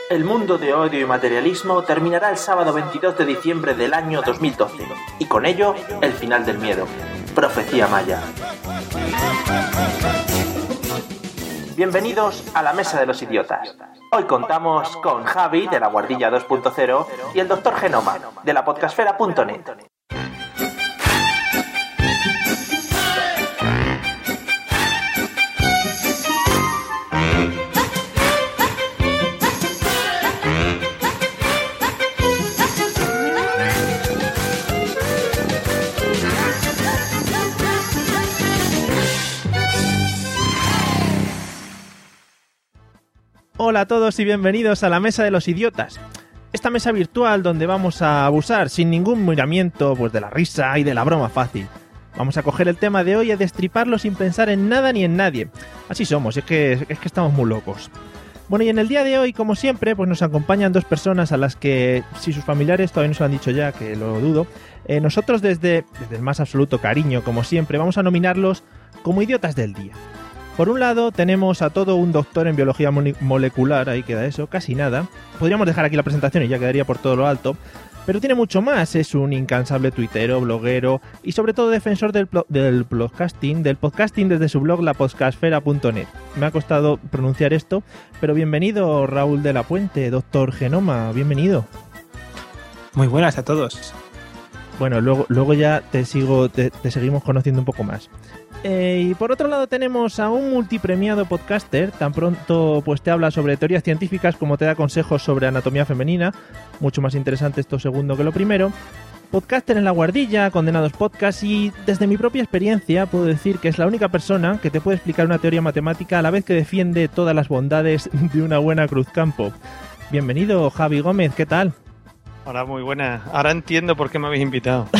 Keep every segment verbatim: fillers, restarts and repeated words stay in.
El mundo de odio y materialismo terminará el sábado veintidós de diciembre del año dos mil doce, y con ello, el final del miedo. Profecía maya. Bienvenidos a la Mesa de los Idiotas. Hoy contamos con Javi, de la Guardilla dos punto cero, y el doctor Genoma, de la podcastfera punto net. Hola a todos y bienvenidos a la Mesa de los Idiotas. Esta mesa virtual donde vamos a abusar sin ningún miramiento pues, de la risa y de la broma fácil. Vamos a coger el tema de hoy y a destriparlo sin pensar en nada ni en nadie. Así somos, es que, es que estamos muy locos. Bueno, y en el día de hoy, como siempre, pues nos acompañan dos personas a las que, si sus familiares todavía no se lo han dicho ya, que lo dudo, eh, nosotros desde, desde el más absoluto cariño, como siempre, vamos a nominarlos como idiotas del día. Por un lado tenemos a todo un doctor en biología molecular, ahí queda eso, casi nada. Podríamos dejar aquí la presentación y ya quedaría por todo lo alto, pero tiene mucho más, es un incansable tuitero, bloguero y sobre todo defensor del, del podcasting, del podcasting desde su blog la podcastfera punto net. Me ha costado pronunciar esto, pero bienvenido Raúl de la Puente, doctor Genoma, bienvenido. Muy buenas a todos. Bueno, luego, luego ya te sigo, te, te seguimos conociendo un poco más. Eh, y por otro lado tenemos a un multipremiado podcaster, tan pronto pues te habla sobre teorías científicas como te da consejos sobre anatomía femenina, mucho más interesante esto segundo que lo primero. Podcaster en La Guardilla, Condenados Podcast, y desde mi propia experiencia puedo decir que es la única persona que te puede explicar una teoría matemática a la vez que defiende todas las bondades de una buena cruzcampo. Bienvenido Javi Gómez, ¿qué tal? Hola, muy buena. Ahora entiendo por qué me habéis invitado.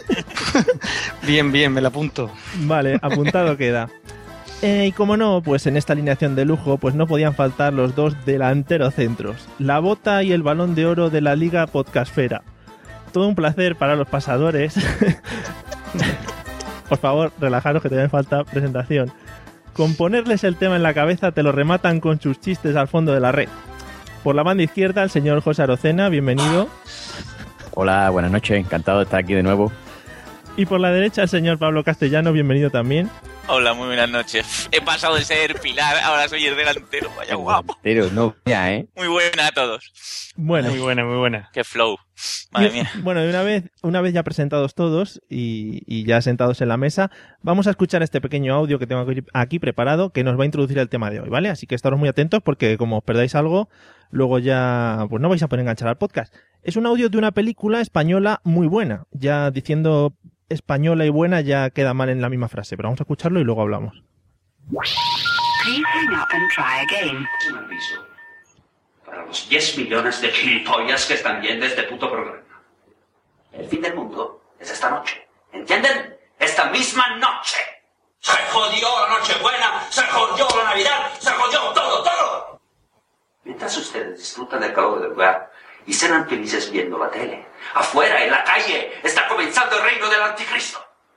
Bien, bien, me la apunto. Vale, apuntado queda. Eh, y como no, pues en esta alineación de lujo pues no podían faltar los dos delanteros centros, la bota y el balón de oro de la Liga Podcastfera. Todo un placer para los pasadores. Por favor, relajaros que te me falta presentación. Con ponerles el tema en la cabeza te lo rematan con sus chistes al fondo de la red. Por la banda izquierda, el señor José Arocena, bienvenido. Hola, buenas noches, encantado de estar aquí de nuevo. Y por la derecha, el señor Pablo Castellano, bienvenido también. Hola, muy buenas noches. He pasado de ser Pilar, ahora soy el delantero, vaya guapo. Delantero, no, ya, ¿eh? Muy buena a todos. Bueno. Muy buena, muy buena. Qué flow. Madre mía. Bueno, una vez, una vez ya presentados todos y, y ya sentados en la mesa, vamos a escuchar este pequeño audio que tengo aquí preparado que nos va a introducir el tema de hoy, ¿vale? Así que estaros muy atentos porque como os perdáis algo, luego ya pues no vais a poder enganchar al podcast. Es un audio de una película española muy buena. Ya diciendo española y buena ya queda mal en la misma frase, pero vamos a escucharlo y luego hablamos. Please hang up and try again. Un aviso para los diez millones de gilipollas que están viendo este puto programa. El fin del mundo es esta noche. ¿Entienden? Esta misma noche. Se jodió la Nochebuena, se jodió la Navidad, se jodió todo, todo. Mientras ustedes disfrutan del calor del lugar y serán felices viendo la tele, afuera, en la calle, está comenzando el reino del anticristo.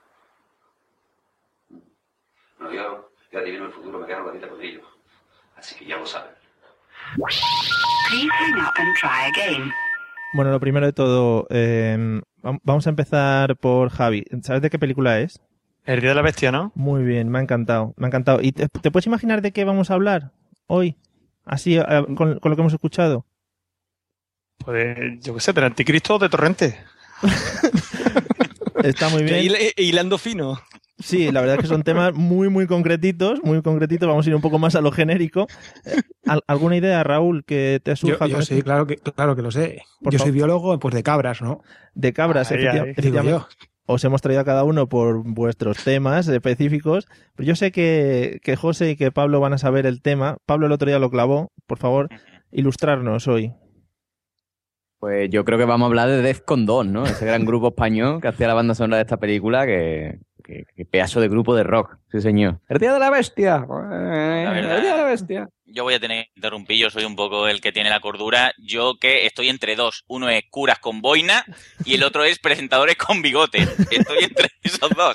No, yo, yo adivino el futuro, me gano la vida con ello. Así que ya lo saben. Please hang up and try again. Bueno, lo primero de todo, eh, vamos a empezar por Javi. ¿Sabes de qué película es? El Día de la Bestia, ¿no? Muy bien, me ha encantado, me ha encantado. ¿Y te, te puedes imaginar de qué vamos a hablar hoy? Así, eh, con, con lo que hemos escuchado. Pues, yo qué sé, del anticristo o de Torrente. Está muy bien. Hil hilando fino. Sí, la verdad es que son temas muy, muy concretitos, muy concretitos. Vamos a ir un poco más a lo genérico. ¿Alguna idea, Raúl, que te surja? Yo, yo sí, claro que, claro que lo sé. Por yo favor. soy biólogo, pues de cabras, ¿no? De cabras, Ahí, efectiva, ahí, efectivamente. Os hemos traído a cada uno por vuestros temas específicos. Pero yo sé que, que José y que Pablo van a saber el tema. Pablo el otro día lo clavó. Por favor, ilustrarnos hoy. Pues yo creo que vamos a hablar de Defcon dos, ¿no? Ese gran grupo español que hacía la banda sonora de esta película, que, que, que pedazo de grupo de rock, sí señor. ¡El Día de la Bestia! ¡El Día de la bestia. Yo voy a tener que interrumpir, yo soy un poco el que tiene la cordura. Yo que estoy entre dos. Uno es curas con boina y el otro es presentadores con bigote. Estoy entre esos dos.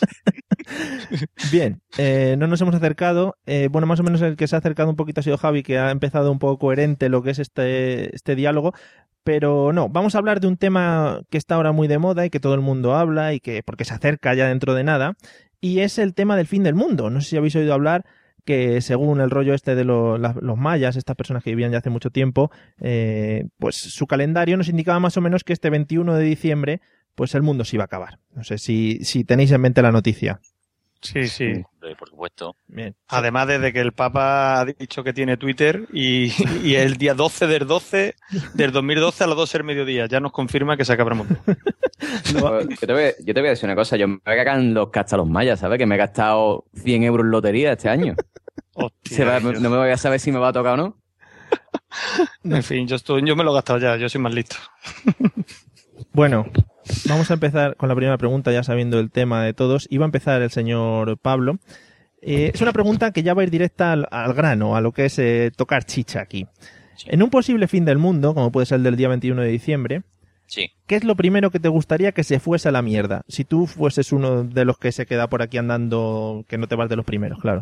Bien, eh, no nos hemos acercado. Eh, bueno, más o menos el que se ha acercado un poquito ha sido Javi, que ha empezado un poco coherente lo que es este, este diálogo. Pero no, vamos a hablar de un tema que está ahora muy de moda y que todo el mundo habla y que porque se acerca ya dentro de nada. Y es el tema del fin del mundo. No sé si habéis oído hablar que según el rollo este de lo, la, los mayas, estas personas que vivían ya hace mucho tiempo, eh, pues su calendario nos indicaba más o menos que este veintiuno de diciembre pues el mundo se iba a acabar. No sé si, si tenéis en mente la noticia. Sí, sí. Por supuesto. Bien. Además, desde que el Papa ha dicho que tiene Twitter y, y el día doce del doce del dos mil doce a las doce del mediodía ya nos confirma que se acaba el mundo. Yo te, voy, yo te voy a decir una cosa, yo me voy a cagar en los castalos mayas, ¿sabes? Que me he gastado cien euros en lotería este año. Hostia, Va, yo... no me voy a saber si me va a tocar o no. En fin, yo, estoy, yo me lo he gastado ya, yo soy más listo. Bueno, vamos a empezar con la primera pregunta, ya sabiendo el tema de todos. Iba a empezar el señor Pablo. Eh, es una pregunta que ya va a ir directa al, al grano, a lo que es eh, tocar chicha aquí. Sí. En un posible fin del mundo, como puede ser el del día veintiuno de diciembre, Sí. ¿qué es lo primero que te gustaría que se fuese a la mierda? Si tú fueses uno de los que se queda por aquí andando, que no te vas de los primeros, claro.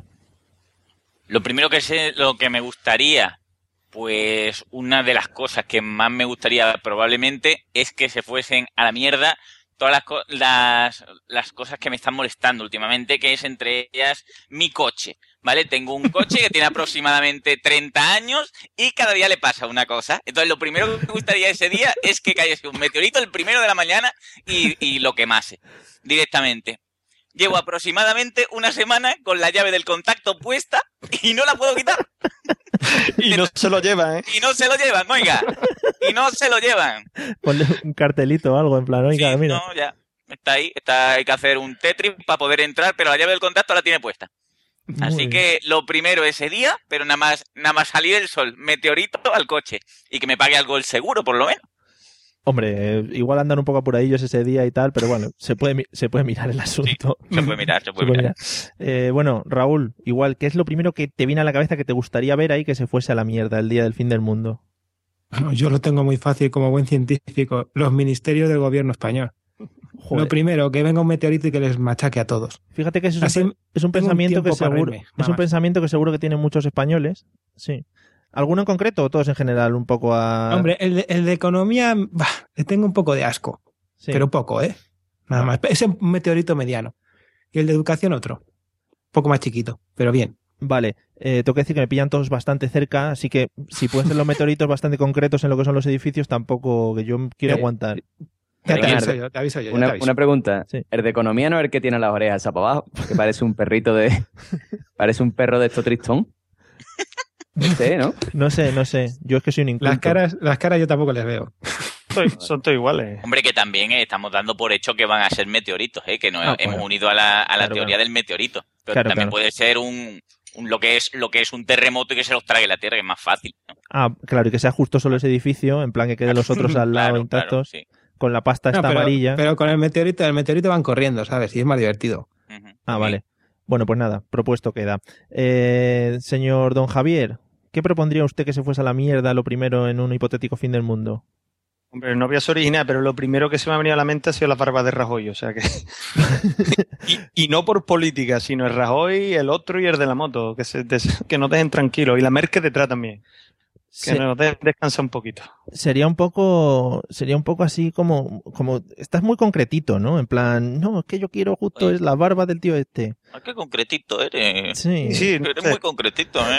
Lo primero que sé, lo que me gustaría, pues una de las cosas que más me gustaría probablemente es que se fuesen a la mierda todas las, co- las, las cosas que me están molestando últimamente, que es entre ellas mi coche, ¿vale? Tengo un coche que tiene aproximadamente treinta años y cada día le pasa una cosa. Entonces lo primero que me gustaría ese día es que cayese un meteorito el primero de la mañana y, y lo quemase directamente. Llevo aproximadamente una semana con la llave del contacto puesta y no la puedo quitar. Y no se lo lleva, ¿eh? Y no se lo llevan, oiga. Y no se lo llevan. Ponle un cartelito o algo en plan, oiga, Sí, mira. no, ya. Está ahí. Está, hay que hacer un Tetris para poder entrar, pero la llave del contacto la tiene puesta. Muy Así bien. que lo primero ese día, pero nada más, nada más salir el sol, meteorito al coche. Y que me pague algo el seguro, por lo menos. Hombre, eh, igual andan un poco apuradillos ese día y tal, pero bueno, se puede, mi- se puede mirar el asunto. Se puede mirar, se Se puede puede mirar. mirar. Eh, bueno, Raúl, igual, ¿qué es lo primero que te viene a la cabeza que te gustaría ver ahí que se fuese a la mierda el día del fin del mundo? Yo lo tengo muy fácil como buen científico. Los ministerios del gobierno español. Joder. Lo primero, que venga un meteorito y que les machaque a todos. Fíjate que eso es un, Así pe- es un tengo un pensamiento que tiempo para seguro reírme, es un vamos. pensamiento que seguro que tienen muchos españoles. Sí. ¿Alguno en concreto o todos en general un poco a Hombre, el de, el de economía, bah, le tengo un poco de asco. Sí. Pero poco, ¿eh? Nada más. Ese un meteorito mediano. Y el de educación otro. Un poco más chiquito, pero bien. Vale, eh, tengo que decir que me pillan todos bastante cerca, así que si pueden ser los meteoritos bastante concretos en lo que son los edificios, tampoco que yo quiero Eh, aguantar. Ya te Venga, aviso yo, te aviso yo. ya te Una, aviso. una pregunta. Sí. El de economía no es el que tiene las orejas esa para abajo, que parece un perrito de... parece un perro de esto tristón. Este, ¿no? No sé, no sé. Yo es que soy un inculto. Las caras, las caras yo tampoco les veo. Son- Son todos iguales. Hombre, que también eh, estamos dando por hecho que van a ser meteoritos, ¿eh? Que nos Ah, hemos bueno. unido a la, a la Claro, teoría claro. del meteorito. Pero Claro, también claro. puede ser un, un- lo que es lo que es un terremoto y que se los trague la Tierra, que es más fácil, ¿no? Ah, claro, y que sea justo solo ese edificio, en plan que queden los otros al lado Claro, intactos, claro, sí. con la pasta No, esta pero, amarilla. pero con el meteorito, el meteorito van corriendo, ¿sabes? Y es más divertido. Ujú. Ah, vale. Bueno, pues nada, propuesto queda. Eh, señor Don Javier, ¿qué propondría usted que se fuese a la mierda lo primero en un hipotético fin del mundo? Hombre, no voy a ser original, pero lo primero que se me ha venido a la mente ha sido las barbas de Rajoy, o sea que... y, y no por política, sino el Rajoy, el otro y el de la moto, que, se des- que nos dejen tranquilos. Y la Merkel detrás también, que Se- nos dejen descansar un poquito. sería un poco, sería un poco así como, como, estás muy concretito, ¿no? En plan, no, es que yo quiero justo Oye. es la barba del tío este. Ah, qué concretito eres. Sí. Sí, no Eres sé. muy concretito, ¿eh?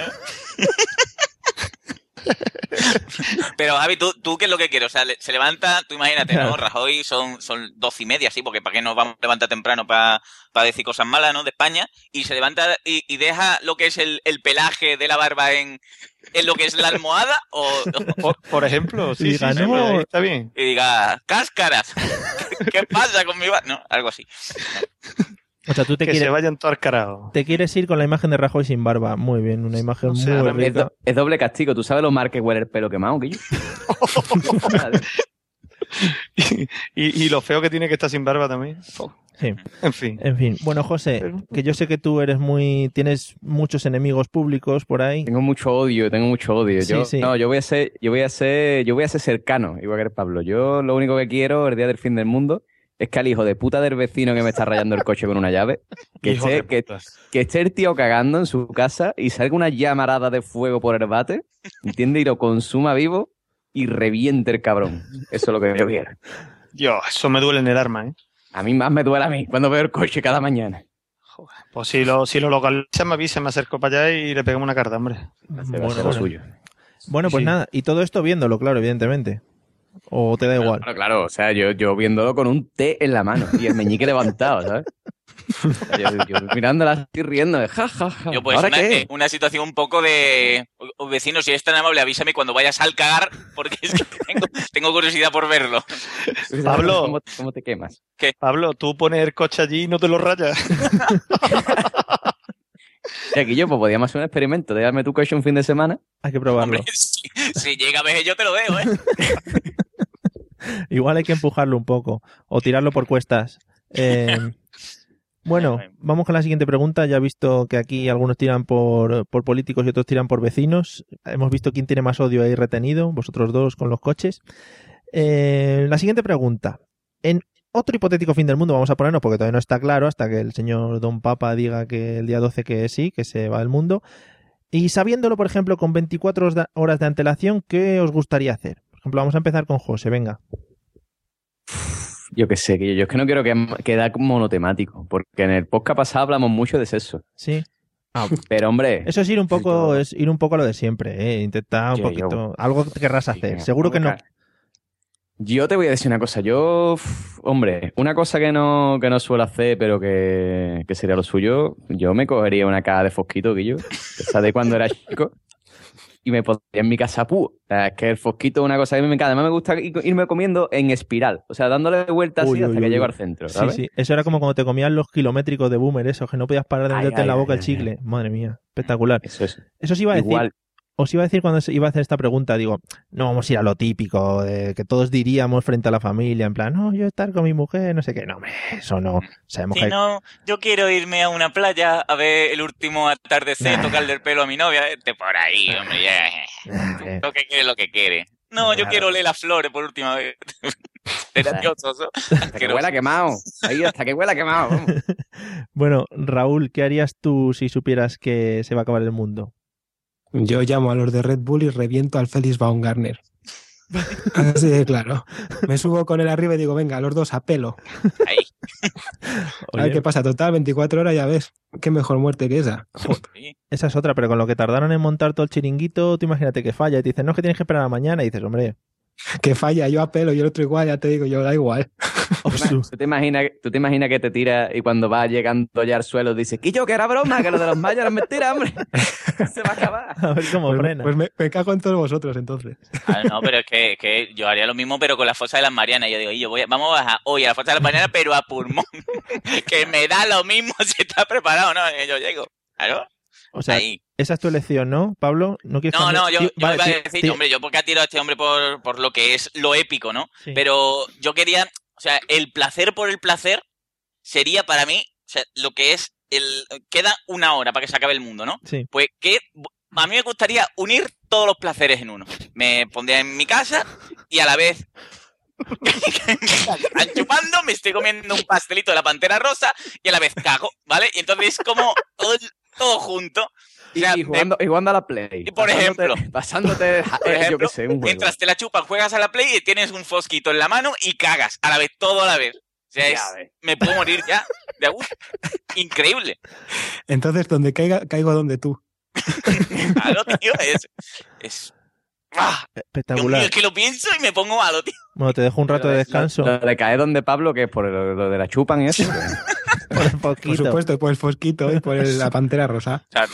Pero Javi, ¿tú, ¿tú qué es lo que quieres? O sea, le- se levanta, tú imagínate, ¿no? Claro. Rajoy son, son doce y media, sí, porque ¿para qué nos vamos a levantar temprano para decir cosas malas, ¿no? De España. Y se levanta y, y deja lo que es el, el pelaje de la barba en, en lo que es la almohada o, Por, por ejemplo, sí, Y sí, ganó. sí, pues ahí está bien. y diga, cáscaras, ¿qué pasa con mi barba? No, algo así. O sea, tú te Que quieres, se vayan todos al carajo. te quieres ir con la imagen de Rajoy sin barba. Muy bien, una imagen No sé, muy a ver, Es, rica. do- es doble castigo. ¿Tú sabes lo mal que huele el pelo quemado, Guillo? y, y lo feo que tiene que estar sin barba también. Sí. En fin. En fin. Bueno, José, que yo sé que tú eres muy... Tienes muchos enemigos públicos por ahí. Tengo mucho odio, tengo mucho odio. Sí, Yo, sí. No, yo voy a ser, yo voy a ser, yo voy a ser cercano, igual que el Pablo. Yo lo único que quiero el día del fin del mundo es que al hijo de puta del vecino que me está rayando el coche con una llave, que Hijo de esté, que, puta. que esté el tío cagando en su casa y salga una llamarada de fuego por el bate, ¿entiendes? Y lo consuma vivo y reviente el cabrón. Eso es lo que yo quiero. Dios, eso me duele en el arma, ¿eh? A mí más me duele a mí cuando veo el coche cada mañana. Pues si lo, si lo localiza, me avisa, me acerco para allá y le pegamos una carta, hombre. Va a ser- va a Bueno, ser lo bueno. suyo. Bueno, pues Sí. nada. Y todo esto viéndolo, claro, evidentemente. ¿O te da igual? Claro, claro, o sea, yo, yo viéndolo con un té en la mano y el meñique levantado, ¿sabes? O sea, yo, yo mirándola así riendo de ja, ja, ja. Yo pues ¿Ahora una, qué? eh, una situación un poco de... O- o vecino, si eres tan amable, avísame cuando vayas al cagar, porque es que tengo, tengo curiosidad por verlo. Pablo. ¿Cómo, cómo te quemas? Pablo, tú pones el coche allí y no te lo rayas. Y aquí yo, pues podíamos hacer un experimento, déjame tu coche un fin de semana. Hay que probarlo. Hombre, si, si llega a ver, yo te lo veo, ¿eh? Igual hay que empujarlo un poco. O tirarlo por cuestas. Eh, bueno, vamos con la siguiente pregunta. Ya he visto que aquí algunos tiran por, por políticos y otros tiran por vecinos. Hemos visto quién tiene más odio ahí retenido. Vosotros dos con los coches. Eh, la siguiente pregunta. En otro hipotético fin del mundo vamos a ponernos, porque todavía no está claro, hasta que el señor Don Papa diga que el día doce que sí, que se va el mundo. Y sabiéndolo, por ejemplo, con veinticuatro horas de antelación, ¿qué os gustaría hacer? Por ejemplo, vamos a empezar con José, venga. Yo qué sé, que yo, yo es que no quiero que quedar monotemático, porque en el podcast pasado hablamos mucho de sexo. Sí. Pero hombre, Eso es ir un poco, yo- es ir un poco a lo de siempre, ¿eh? Intentar un Yo- poquito. yo- Algo que querrás hacer. venga, Seguro que no. vamos a- Yo te voy a decir una cosa. Yo, uf, hombre, una cosa que no, que no suelo hacer, pero que, que sería lo suyo, yo me cogería una caja de fosquito, Guillo, esa de cuando era chico, y me pondría en mi casa pu. O sea, es que el fosquito es una cosa que a mí me encanta. Además me gusta ir- irme comiendo en espiral, o sea, dándole vueltas Uy, así hasta uy, que uy, llego uy. al centro, Sí, ¿sabes? sí. Eso era como cuando te comían los kilométricos de Boomer, esos que no podías parar de Ay, meterte en la ay, boca ay, el ay, chicle. Madre mía, espectacular. Eso es. Eso os iba a decir. Igual. Os iba a decir cuando se- iba a hacer esta pregunta, digo, no vamos a ir a lo típico, de que todos diríamos frente a la familia, en plan, no, yo estar con mi mujer, no sé qué. No, hombre, eso no. Sabemos Si que... no, yo quiero irme a una playa a ver el último atardecer, tocarle el pelo a mi novia. Este por ahí, hombre, ya. Eh, Lo que quiere, lo que quiere. No, yo Claro. quiero oler las flores por última vez. Gracioso. Hasta que huela quemado. Ahí, hasta que huela quemado. Vamos. Bueno, Raúl, ¿qué harías tú si supieras que se va a acabar el mundo? Yo llamo a los de Red Bull y reviento al Félix Baumgartner. Así de claro. Me subo con él arriba y digo, venga, los dos a pelo. Ahí. A ver qué pasa. Total, veinticuatro horas, ya ves. Qué mejor muerte que esa. Sí. Esa es otra, pero con lo que tardaron en montar todo el chiringuito, tú imagínate que falla y te dicen, no, es que tienes que esperar a la mañana, y dices, hombre, Que falla, yo a pelo y el otro igual, ya te digo, yo da igual. obsu. ¿Tú te imaginas, tú te imaginas que te tiras y cuando vas llegando ya al suelo dices, que yo, que era broma, que lo de los mayas era mentira, hombre. Se va a acabar. A ver cómo Pues, frena. pues me, me cago en todos vosotros entonces. Ah, no, pero es que, que yo haría lo mismo, pero con la fosa de las Marianas. Yo digo, y yo voy a- vamos a bajar hoy a la fosa de las Marianas, pero a pulmón. Que me da lo mismo si está preparado, ¿no? Yo llego. Claro. O sea, Ahí. esa es tu elección, ¿no, Pablo? No, quieres No, cambiar? no, yo, Tío, yo vale, iba a tío, decir, tío, hombre, yo porque ha tirado a este hombre por, por lo que es lo épico, ¿no? sí. Pero yo quería, o sea, el placer por el placer sería para mí, o sea, lo que es el... Queda una hora para que se acabe el mundo, ¿no? Sí. Pues que a mí me gustaría unir todos los placeres en uno. Me pondría en mi casa y a la vez... que me están chupando, me estoy comiendo un pastelito de la Pantera Rosa y a la vez cago, ¿vale? Y entonces como todo, todo junto. Y, O sea, y jugando, y jugando a la Play. Y por Pasándote- ejemplo. Pasándote, Por eh, yo ejemplo, qué sé, un juego. mientras te la chupas, juegas a la Play y tienes un fosquito en la mano y cagas a la vez, todo a la vez. O sea, Ya es- ves. me puedo morir ya. De, uf, increíble. Entonces, donde caiga, caigo donde tú. Claro, tío, es... es ¡ah! Dios mío, Espectacular. es que lo pienso y me pongo malo, tío. Bueno, te dejo un rato de Lo- descanso Lo, lo de caer donde Pablo, que es por lo, lo de la chupan y eso. por el Por poquito. supuesto, por el fosquito y por el- la pantera rosa. O sea,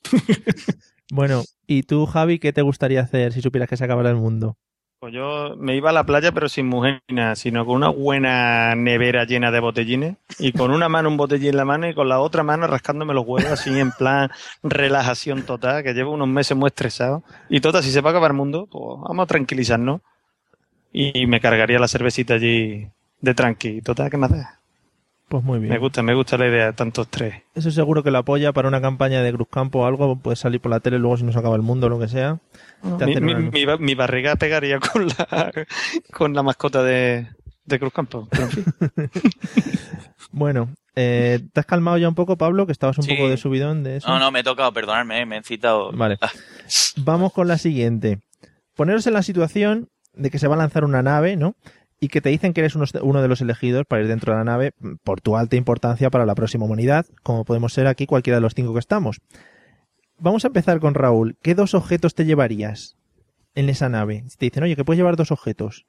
Bueno, ¿y tú, Javi, qué te gustaría hacer si supieras que se acabara el mundo? Pues yo me iba a la playa, pero sin mujer ni nada, sino con una buena nevera llena de botellines y con una mano un botellín en la mano y con la otra mano rascándome los huevos así en plan relajación total, que llevo unos meses muy estresado. Y total, si se va a acabar el mundo, pues vamos a tranquilizarnos. Y me cargaría la cervecita allí de tranqui. Total, ¿qué más da? Pues muy bien. Me gusta, me gusta la idea de tantos tres. Eso seguro que lo apoya para una campaña de Cruzcampo o algo. Puede salir por la tele luego si nos acaba el mundo o lo que sea. Te Mi, hacen mi, una- mi, ba- mi barriga pegaría con la, con la mascota de, de Cruzcampo. Pero en fin. Bueno, eh, ¿te has calmado ya un poco, Pablo? Que estabas un Sí. poco de subidón de eso. No, no, me he tocado, perdonadme, eh, me he citado. Vale. Ah, Vamos con la siguiente. Poneros en la situación de que se va a lanzar una nave, ¿no? Y que te dicen que eres uno, uno de los elegidos para ir dentro de la nave por tu alta importancia para la próxima humanidad, como podemos ser aquí cualquiera de los cinco que estamos. Vamos a empezar con Raúl. ¿Qué dos objetos te llevarías en esa nave? Si te dicen, oye, que puedes llevar dos objetos.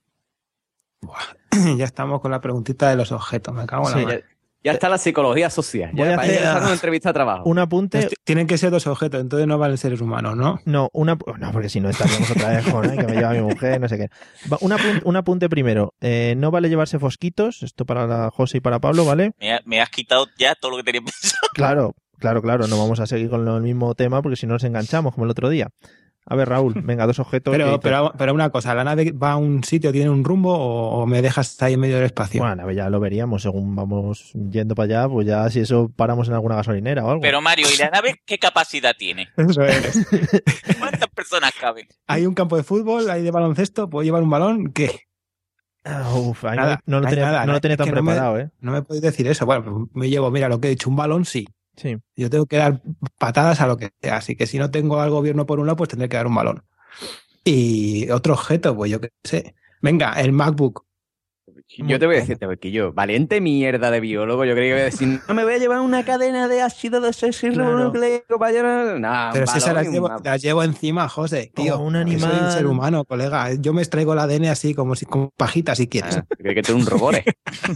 Ya estamos con la preguntita de los objetos. Me cago en Sí. la madre. Ya está la psicología social. Voy Ya a para hacer- empezar una entrevista de trabajo. Un apunte... Entonces, tienen que ser dos objetos, entonces no valen seres humanos, ¿no? No, una, no, porque si no estaríamos otra vez con "Ay, que me lleva mi mujer, no sé qué. Va, un, apun- un apunte primero. Eh, no vale llevarse fosquitos, esto para la José y para Pablo, ¿vale? me, ha- me has quitado ya todo lo que tenía pensado. Claro, claro, claro, no vamos a seguir con el mismo tema porque si no nos enganchamos como el otro día. A ver, Raúl, venga, dos objetos. Pero, que- pero, pero una cosa, ¿la nave va a un sitio, tiene un rumbo o, o me dejas ahí en medio del espacio? Bueno, a ver, ya lo veríamos según vamos yendo para allá, pues ya si eso paramos en alguna gasolinera o algo. Pero Mario, ¿y la nave qué capacidad tiene? Eso es. ¿Cuántas personas caben? Hay un campo de fútbol, hay de baloncesto, ¿puedo llevar un balón? ¿Qué? Ah, uf, ahí Nada, no, no lo hay tenía, nada, no lo es tenía tan que no me- preparado, ¿eh? No me podéis decir eso. Bueno, pues me llevo, mira, lo que he dicho, un balón sí. Sí. Yo tengo que dar patadas a lo que sea. Así que si no tengo al gobierno por un lado, pues tendré que dar un balón. Y otro objeto, pues yo qué sé. Venga, el MacBook. Yo te voy a decirte, porque yo, valiente mierda de biólogo, yo creo que voy a decir, no me voy a llevar una cadena de ácido desoxirribonucleico para llevar... No, Pero un si esas balón las y un llevo, mapa. las llevo encima, José, tío. Como un que soy animal. un ser humano, colega. Yo me extraigo el A D N así, como si con pajita, si quieres. Ah, creo que tú eres un robot, ¿eh?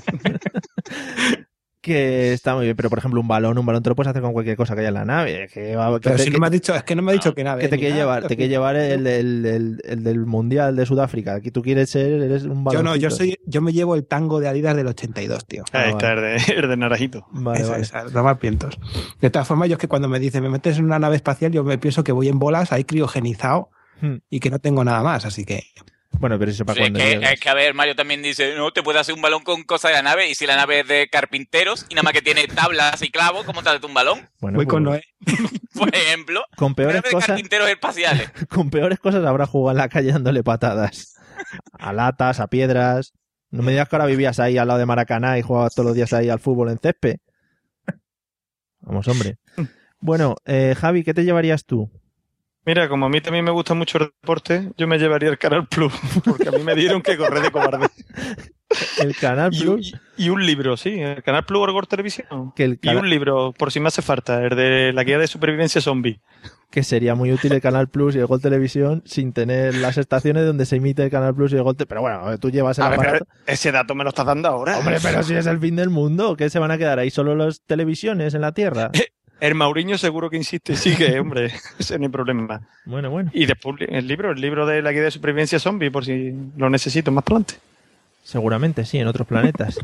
Que está muy bien, pero por ejemplo un balón, un balón te lo puedes hacer con cualquier cosa que haya en la nave. Que, va- que Pero te- si no que- me has dicho, es que no me ha dicho que nave. que te ni quiere nada. llevar, te quiere llevar el, el- el- el del Mundial de Sudáfrica. Aquí tú quieres ser, eres un balón. Yo no, yo soy, yo me llevo el tango de Adidas del ochenta y dos, tío. Ahí Ah, está, el de, el de Naranjito. Vale, Eso vale. es, a tomar vientos. De todas formas, yo es que cuando me dicen me metes en una nave espacial, yo me pienso que voy en bolas, ahí criogenizado Hmm. y que no tengo nada más, así que Bueno, pero eso para Sí, es, cuando que, llegues. es que, a ver, Mario también dice, no, te puedes hacer un balón con cosas de la nave, y si la nave es de carpinteros, y nada más que tiene tablas y clavos, ¿cómo te haces un balón? Bueno, voy pues, con Noé. Por ejemplo, con una peores nave de cosas, carpinteros espaciales. con peores cosas habrá jugado en la calle dándole patadas. A latas, a piedras. No me digas que ahora vivías ahí al lado de Maracaná y jugabas todos los días ahí al fútbol en césped. Vamos, hombre. Bueno, eh, Javi, ¿qué te llevarías tú? Mira, como a mí también me gusta mucho el deporte, yo me llevaría el Canal Plus, porque a mí me dieron que correr de cobarde. El Canal Y, Plus. y- y un libro, sí, el Canal Plus Orgor Televisión. Que, el Y cana- un libro, por si me hace falta, el de la guía de supervivencia zombie. que sería muy útil el Canal Plus y el Gol Televisión sin tener las estaciones donde se emite el Canal Plus y el Gol Te- Pero bueno, tú llevas el A ver, aparato. pero ese dato me lo estás dando ahora. Hombre, pero si es el fin del mundo, ¿qué se van a quedar ahí solo las televisiones en la Tierra? El Mauriño seguro que insiste, sí que, hombre, ese no hay problema. Bueno, bueno, Y después el libro, el libro de la guía de supervivencia zombie, por si lo necesito más adelante. seguramente sí, en otros planetas.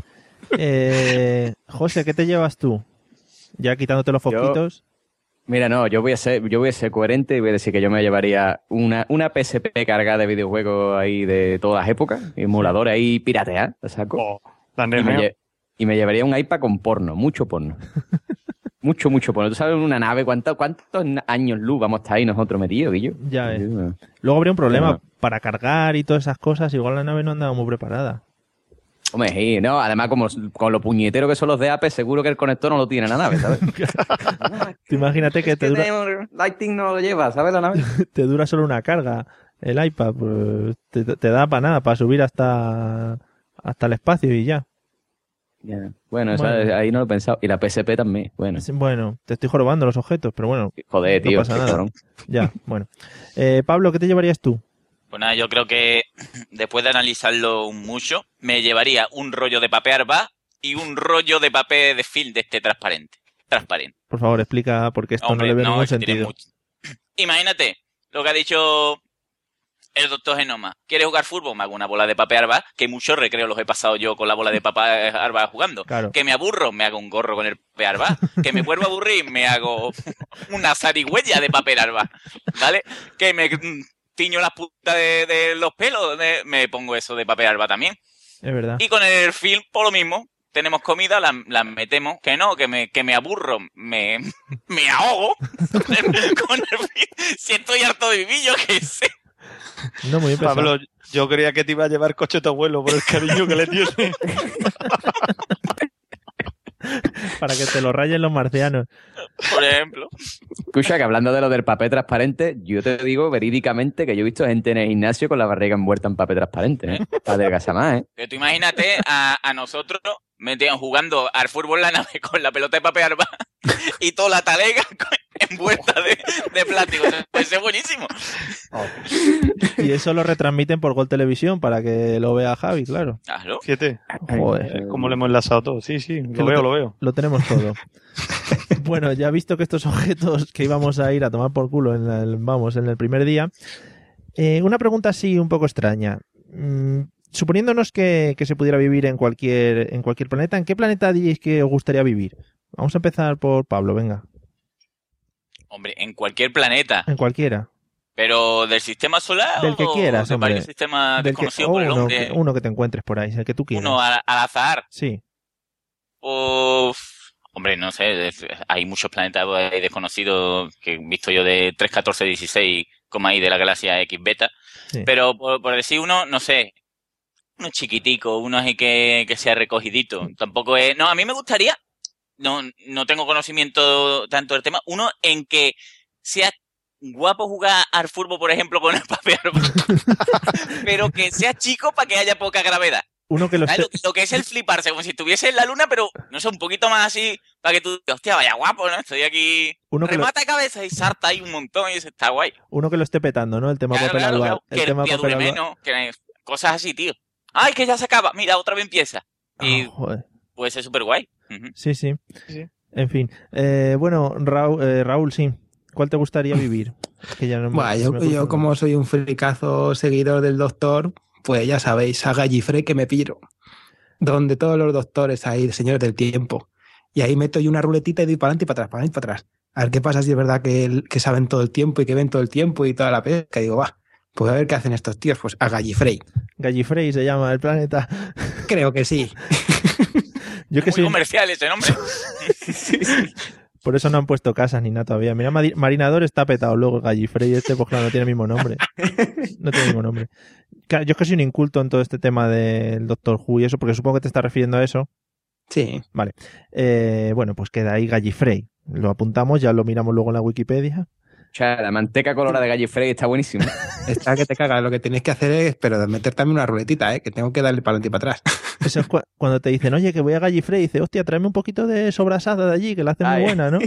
Eh, José, ¿qué te llevas tú? Ya quitándote los Yo- fosquitos. Mira, no, yo voy a ser, yo voy a ser coherente y voy a decir que yo me llevaría una, una P S P cargada de videojuegos ahí de todas las épocas, emuladores ahí piratear, ¿te saco? Oh, la Y me, Neo. lle- y me llevaría un iPad con porno, mucho porno. mucho, mucho porno. ¿Tú sabes en una nave cuánto- cuántos años luz vamos a estar ahí nosotros metidos, Guillo? Ya ves. Yo- Luego habría un problema Bueno. para cargar y todas esas cosas. Igual la nave no andaba muy preparada. Hombre, sí, no, además como con lo puñetero que son los de Apple, seguro que el conector no lo tiene la nave, ¿sabes? Tú imagínate que te dura, tenemos- Lighting no lo lleva, ¿sabes la nave? te dura solo una carga el iPad. Pues te, te da para nada, para subir hasta, hasta el espacio y ya. Ya. Bueno, Bueno. ¿sabes? Ahí no lo he pensado. Y la P S P también, bueno. Bueno, te estoy jorobando los objetos, pero bueno, Joder, no tío, pasa qué nada. cabrón. Ya, bueno. Eh, Pablo, ¿qué te llevarías tú? Pues nada, yo creo que después de analizarlo mucho, me llevaría un rollo de papel arba y un rollo de papel de film de este transparente. Transparente. Por favor, explica porque esto Hombre, no le veo ningún es que tiene sentido. mucho- Imagínate lo que ha dicho el doctor Genoma. ¿Quieres jugar fútbol? Me hago una bola de papel arba, que muchos recreos los he pasado yo con la bola de papel arba jugando. Claro. Que me aburro, me hago un gorro con el papel arba. Que me vuelvo a aburrir, me hago una zarigüeya de papel arba. ¿Vale? Que me mm, tiño las puntas de, de los pelos, de- me pongo eso de papel arba también. Es verdad. Y con el film, por lo mismo, tenemos comida, las la metemos. Que no, que me, que me aburro, me, me ahogo. Con el, si estoy harto de vivir, yo qué sé. No, muy bien Pablo, yo creía que te iba a llevar coche tu abuelo por el cariño que le tiene. Para que te lo rayen los marcianos. Por ejemplo. Escucha, que hablando de lo del papel transparente, yo te digo verídicamente que yo he visto gente en el gimnasio con la barriga envuelta en papel transparente, ¿eh? Para adelgazar más, ¿eh? Que tú imagínate a, a nosotros metidos jugando al fútbol en la nave con la pelota de papel arba y toda la talega envuelta de, de plástico. Puede ser buenísimo. Y eso lo retransmiten por Gol Televisión para que lo vea Javi, claro. Claro. Fíjate. Joder. Cómo le hemos enlazado todo. Sí, sí, lo Que veo, te- lo veo. Lo tenemos todo. Bueno, ya visto que estos objetos que íbamos a ir a tomar por culo en el, vamos, en el primer día, eh, una pregunta así un poco extraña. Mm, suponiéndonos que, que se pudiera vivir en cualquier, en cualquier planeta, ¿en qué planeta diréis que os gustaría vivir? Vamos a empezar por Pablo, venga. Hombre, en cualquier planeta. En cualquiera. Pero del sistema solar Del que o quieras, de hombre. varios sistemas Del que- desconocidos o por el uno, hombre. que, uno que te encuentres por ahí, el que tú quieras. Uno al, al azar. Sí. Uf, hombre, no sé, es- hay muchos planetas por ahí desconocidos que he visto yo de tres, catorce, dieciséis, como ahí de la galaxia X beta. Sí. Pero por, por decir uno, no sé, uno chiquitico, uno así que, que sea recogidito. Tampoco es... No, a mí me gustaría, no, no tengo conocimiento tanto del tema, uno en que sea guapo jugar al fútbol, por ejemplo, con el papel, pero que sea chico para que haya poca gravedad. Uno que lo ¿Sabes? esté... Lo, lo que es el fliparse, como si estuviese en la luna, pero no sé, un poquito más así, para que tú, hostia, vaya guapo, ¿no? Estoy aquí, Uno que lo- remata cabeza y salta ahí un montón y eso está guay. Uno que lo esté petando, ¿no? El tema Claro, papel claro, albal. claro, El que el tema día papel dure albal. menos, que cosas así, tío. Ay, que ya se acaba, mira, otra vez empieza. Y Ah, joder. puede ser súper guay. Ujú. Sí, sí. Sí. En fin. Eh, bueno, Raúl, eh, Raúl, sí. ¿Cuál te gustaría vivir? Es que ya no me- Buah, se yo, me cruza yo el como soy un fricazo seguidor del doctor, pues ya sabéis, a Gallifrey que me piro. Donde todos los doctores ahí, señores del tiempo. Y ahí meto yo una ruletita y doy para adelante y para atrás, para adelante y para atrás. A ver qué pasa si es verdad que, el- que saben todo el tiempo y que ven todo el tiempo y toda la pesca. Y digo, va, pues a ver qué hacen estos tíos. Pues a Gallifrey. Gallifrey se llama el planeta. Creo que sí. Yo que Muy soy... comercial ese nombre. Por eso no han puesto casas ni nada todavía. Mira, Mari- Marinador está petado. Luego Gallifrey este, pues claro, no tiene el mismo nombre. No tiene el mismo nombre. Claro, yo es que soy un inculto en todo este tema del Doctor Who y eso, porque supongo que te estás refiriendo a eso. Sí. Vale. Eh, bueno, pues queda ahí Gallifrey. Lo apuntamos, ya lo miramos luego en la Wikipedia. O sea, la manteca colorada de Gallifrey está buenísima. Está que te cagas. Lo que tenéis que hacer es, pero de meter también una ruletita, ¿eh? Que tengo que darle para adelante y para atrás. Eso es cua- cuando te dicen, oye, que voy a Gallifrey, y dice, hostia, tráeme un poquito de sobrasada de allí, que la hace muy Ay. buena, ¿no?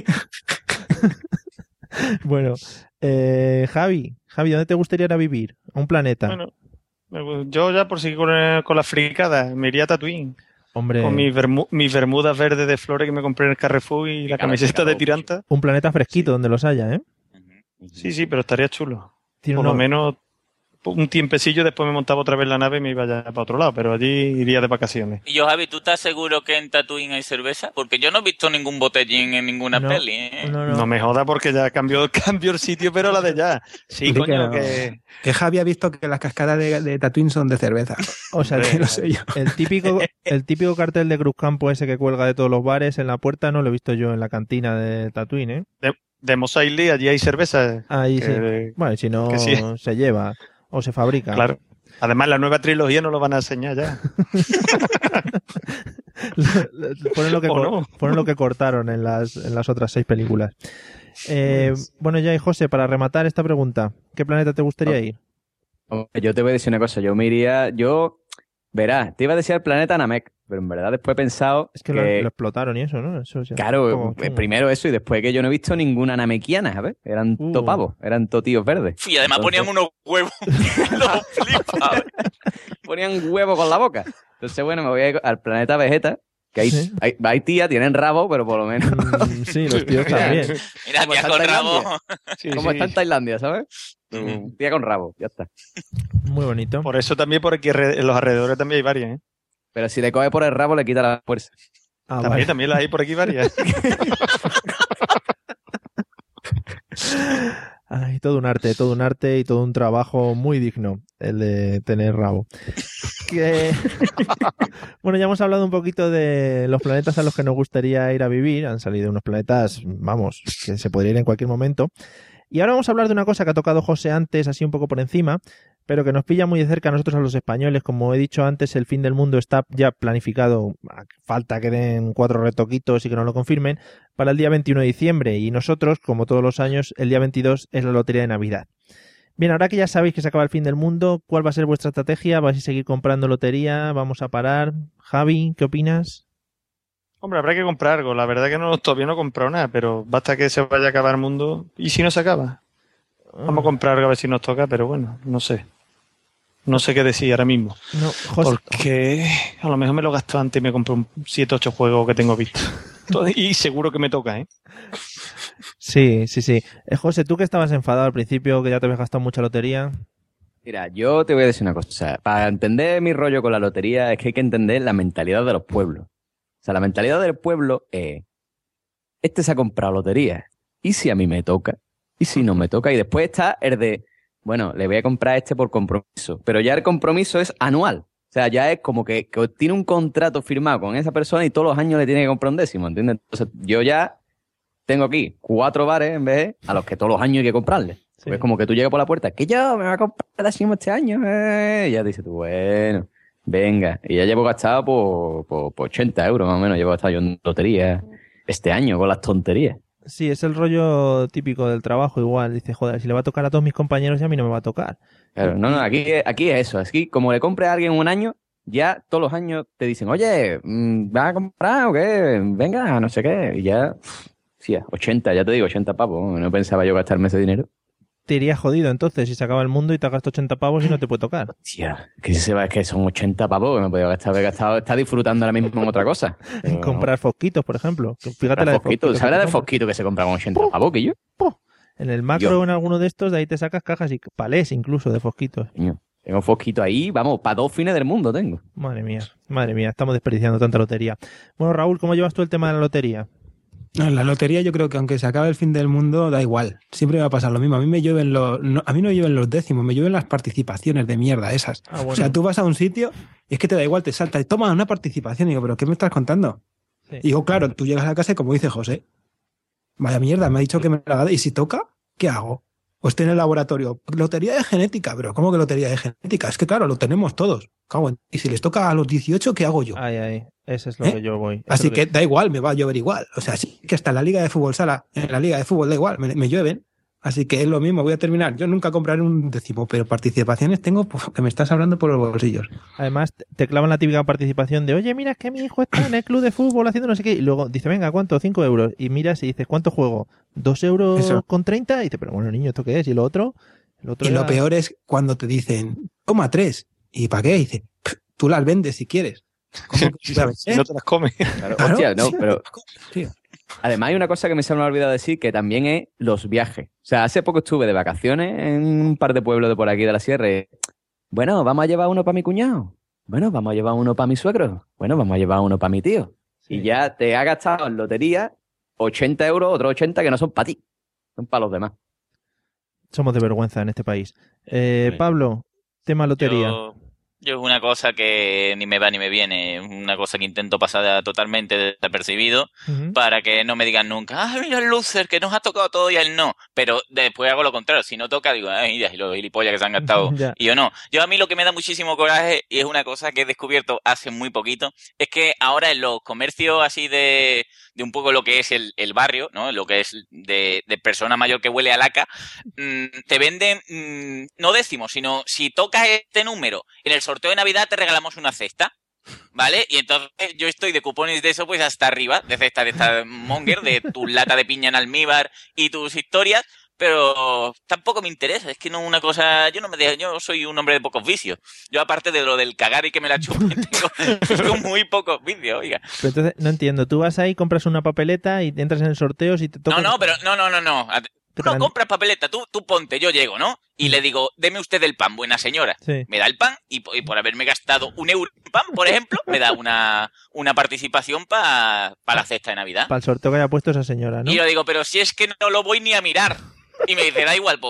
Bueno, eh, Javi, Javi, ¿dónde te gustaría ir a vivir? ¿A un planeta? Bueno, yo ya por seguir con, el- con la fricada, me iría a Tatooine. Hombre, Con mis bermu- mis bermudas verdes de flores que me compré en el Carrefour y la Claro, camiseta claro, de tiranta. un planeta fresquito donde los haya, ¿eh? Sí, sí, pero estaría chulo. Tiene Por uno- lo menos un tiempecillo, después me montaba otra vez la nave y me iba ya para otro lado, pero allí iría de vacaciones. Y yo, Javi, ¿tú estás seguro que en Tatooine hay cerveza? Porque yo no he visto ningún botellín en ninguna No, peli, ¿eh? no, No. no. me joda porque ya cambió, cambió el sitio, pero la de ya. Sí, Di que coño, no. que... Que Javi ha visto que las cascadas de, de Tatooine son de cerveza. O sea, Que no sé yo. el típico, el típico cartel de Cruz Campo ese que cuelga de todos los bares en la puerta no lo he visto yo en la cantina de Tatooine, ¿eh? De, de Mos Eisley, allí hay cerveza. Ahí sí. que- Bueno, y si no, que sí. se lleva o se fabrica. Claro. Además, la nueva trilogía no lo van a enseñar ya. ponen, lo que, ¿O cor- no? ponen lo que cortaron en las, en las otras seis películas. Eh, bueno, ya, y José, para rematar esta pregunta, ¿qué planeta te gustaría ir? Hombre, yo te voy a decir una cosa, yo me iría, yo, verás, te iba a decir el planeta Namek, pero en verdad después he pensado Es que, Lo, lo explotaron y eso, ¿no? Eso sí, un claro, poco eh, chungo. primero eso y después que yo no he visto ninguna namequiana, ¿sabes? Eran Uh. topavos, eran totíos verdes. Y además Entonces- ponían unos huevos. Los flipa. Ponían huevo con la boca. Entonces, bueno, me voy a ir al planeta Vegeta, que hay, Sí. hay, hay tía, tienen rabo, pero por lo menos... Mm, sí, los tíos también. Mira, Como tía está con en rabo. Tailandia. Sí, Como sí. está en Tailandia, ¿sabes? Ujú. Tía con rabo, ya está. Muy bonito. Por eso también por aquí alre- en los alrededores también hay varias, ¿eh? Pero si le coge por el rabo, le quita la fuerza. Ah, También, vale. también las hay por aquí varias. Ay, todo un arte, todo un arte y todo un trabajo muy digno, el de tener rabo. que... Bueno, ya hemos hablado un poquito de los planetas a los que nos gustaría ir a vivir. Han salido unos planetas, vamos, que se podría ir en cualquier momento. Y ahora vamos a hablar de una cosa que ha tocado José antes, así un poco por encima, pero que nos pilla muy de cerca a nosotros, a los españoles. Como he dicho antes, el fin del mundo está ya planificado, falta que den cuatro retoquitos y que nos lo confirmen, para el día veintiuno de diciembre. Y nosotros, como todos los años, el día veintidós es la lotería de Navidad. Bien, ahora que ya sabéis que se acaba el fin del mundo, ¿cuál va a ser vuestra estrategia? ¿Vais a seguir comprando lotería? ¿Vamos a parar? Javi, ¿qué opinas? Hombre, habrá que comprar algo. La verdad que no, todavía no he comprado nada, pero basta que se vaya a acabar el mundo. ¿Y si no se acaba? Vamos a comprar algo a ver si nos toca, pero bueno, no sé. No sé qué decir ahora mismo. No, José... Porque a lo mejor me lo gasto antes y me compro un siete ocho juegos que tengo visto. Y seguro que me toca, ¿eh? Sí, sí, sí. Eh, José, tú que estabas enfadado al principio, que ya te habías gastado mucha lotería. Mira, yo te voy a decir una cosa. Para entender mi rollo con la lotería es que hay que entender la mentalidad de los pueblos. O sea, la mentalidad del pueblo es, este se ha comprado lotería, ¿y si a mí me toca? ¿Y si no me toca? Y después está el de, bueno, le voy a comprar este por compromiso. Pero ya el compromiso es anual. O sea, ya es como que, que tiene un contrato firmado con esa persona y todos los años le tiene que comprar un décimo, ¿entiendes? Entonces, yo ya tengo aquí cuatro bares en vez a los que todos los años hay que comprarle. Sí. Es como que tú llegas por la puerta, que yo me voy a comprar el décimo este año. Eh. Y ya dices tú, bueno... Venga, y ya llevo gastado por, por, por ochenta euros más o menos, llevo gastado yo en lotería este año con las tonterías. Sí, es el rollo típico del trabajo igual. Dice, joder, si le va a tocar a todos mis compañeros y a mí no me va a tocar. Claro, no, no, aquí, aquí es eso. Aquí, como le compre a alguien un año, ya todos los años te dicen, oye, ¿vas a comprar o qué? Venga, no sé qué. Y ya, sí, ochenta, ya te digo, ochenta pavos. No pensaba yo gastarme ese dinero. Te irías jodido entonces si se acaba el mundo y te gastas ochenta pavos y no te puede tocar. Tía, que si se va, es que son ochenta pavos que me podía gastar, haber gastado, está disfrutando ahora mismo en otra cosa. En comprar fosquitos, por ejemplo. Fíjate la de fosquitos. fosquitos. ¿Sabes la de fosquitos que se compra con ochenta pavos, que yo? En el macro yo. o en alguno de estos, de ahí te sacas cajas y palés incluso de fosquitos. Coño, tengo fosquitos ahí, vamos, para dos fines del mundo tengo. Madre mía, madre mía, estamos desperdiciando tanta lotería. Bueno, Raúl, ¿cómo llevas tú el tema de la lotería? No, en la lotería yo creo que aunque se acabe el fin del mundo, da igual. Siempre va a pasar lo mismo. A mí me llueven los, no, a mí no me llueven los décimos, me llueven las participaciones de mierda esas. Ah, bueno. O sea, tú vas a un sitio y es que te da igual, te salta y toma una participación. Y digo, ¿pero qué me estás contando? Sí. Y digo, claro, tú llegas a la casa y como dice José, vaya mierda, me ha dicho que me la haga. ¿Y si toca? ¿Qué hago? O estoy en el laboratorio. Lotería de genética, pero ¿cómo que lotería de genética? Es que claro, lo tenemos todos. Cago en... Y si les toca a los dieciocho, ¿qué hago yo? Ay, ay, ese es lo ¿Eh? que yo voy. Eso Así que... que da igual, me va a llover igual. O sea, sí que hasta en la liga de fútbol sala, en la liga de fútbol da igual, me, me llueven. Así que es lo mismo, voy a terminar. Yo nunca compraré un décimo, pero participaciones tengo pues, que me estás hablando por los bolsillos. Además, te clavan la típica participación de, oye, mira, es que mi hijo está en el club de fútbol haciendo no sé qué. Y luego dice, venga, ¿cuánto? Cinco euros. Y miras y dices, ¿cuánto juego? ¿Dos euros Eso. con treinta? Y dice, pero bueno, niño, ¿esto qué es? ¿Y lo otro? Lo otro y era... lo peor es cuando te dicen, toma tres. ¿Y para qué? Y dice, tú las vendes si quieres. ¿Cómo que sabes? Si no te las comes. Claro, hostia, no, pero... Además hay una cosa que me se me ha olvidado decir, que también es los viajes. O sea, hace poco estuve de vacaciones en un par de pueblos de por aquí de la sierra. Y, bueno, vamos a llevar uno para mi cuñado. Bueno, vamos a llevar uno para mi suegro. Bueno, vamos a llevar uno para mi tío. Sí. Y ya te ha gastado en lotería ochenta euros, otros ochenta que no son para ti. Son para los demás. Somos de vergüenza en este país. Eh, sí. Pablo, tema lotería. Yo... Yo es una cosa que ni me va ni me viene, una cosa que intento pasar totalmente desapercibido uh-huh. para que no me digan nunca, ah, mira el loser, que nos ha tocado todo y a él no. Pero después hago lo contrario, si no toca digo, ay, mira, y los gilipollas que se han gastado. Yeah. Y yo no. Yo a mí lo que me da muchísimo coraje, y es una cosa que he descubierto hace muy poquito, es que ahora en los comercios así de, de un poco lo que es el, el barrio, ¿no? Lo que es de, de persona mayor que huele a laca, mmm, te venden mmm, no décimos, sino si tocas este número en el sorteo de Navidad te regalamos una cesta, ¿vale? Y entonces yo estoy de cupones de eso pues hasta arriba, de cesta de esta monger, de tu lata de piña en almíbar y tus historias, pero tampoco me interesa, es que no una cosa, yo no me dejo, yo soy un hombre de pocos vicios. Yo aparte de lo del cagar y que me la chupen, tengo, tengo muy pocos vicios, oiga. Pero entonces, no entiendo, tú vas ahí, compras una papeleta y entras en el sorteo y te toca... No, no, pero no, no, no, no. Tú no compras papeleta, tú, tú ponte, yo llego, ¿no? Y le digo, deme usted el pan, buena señora. Sí. Me da el pan y, y por haberme gastado un euro en pan, por ejemplo, me da una, una participación para pa la cesta de Navidad. Para el sorteo que haya puesto esa señora, ¿no? Y yo digo, pero si es que no lo voy ni a mirar. Y me dice, da igual, pues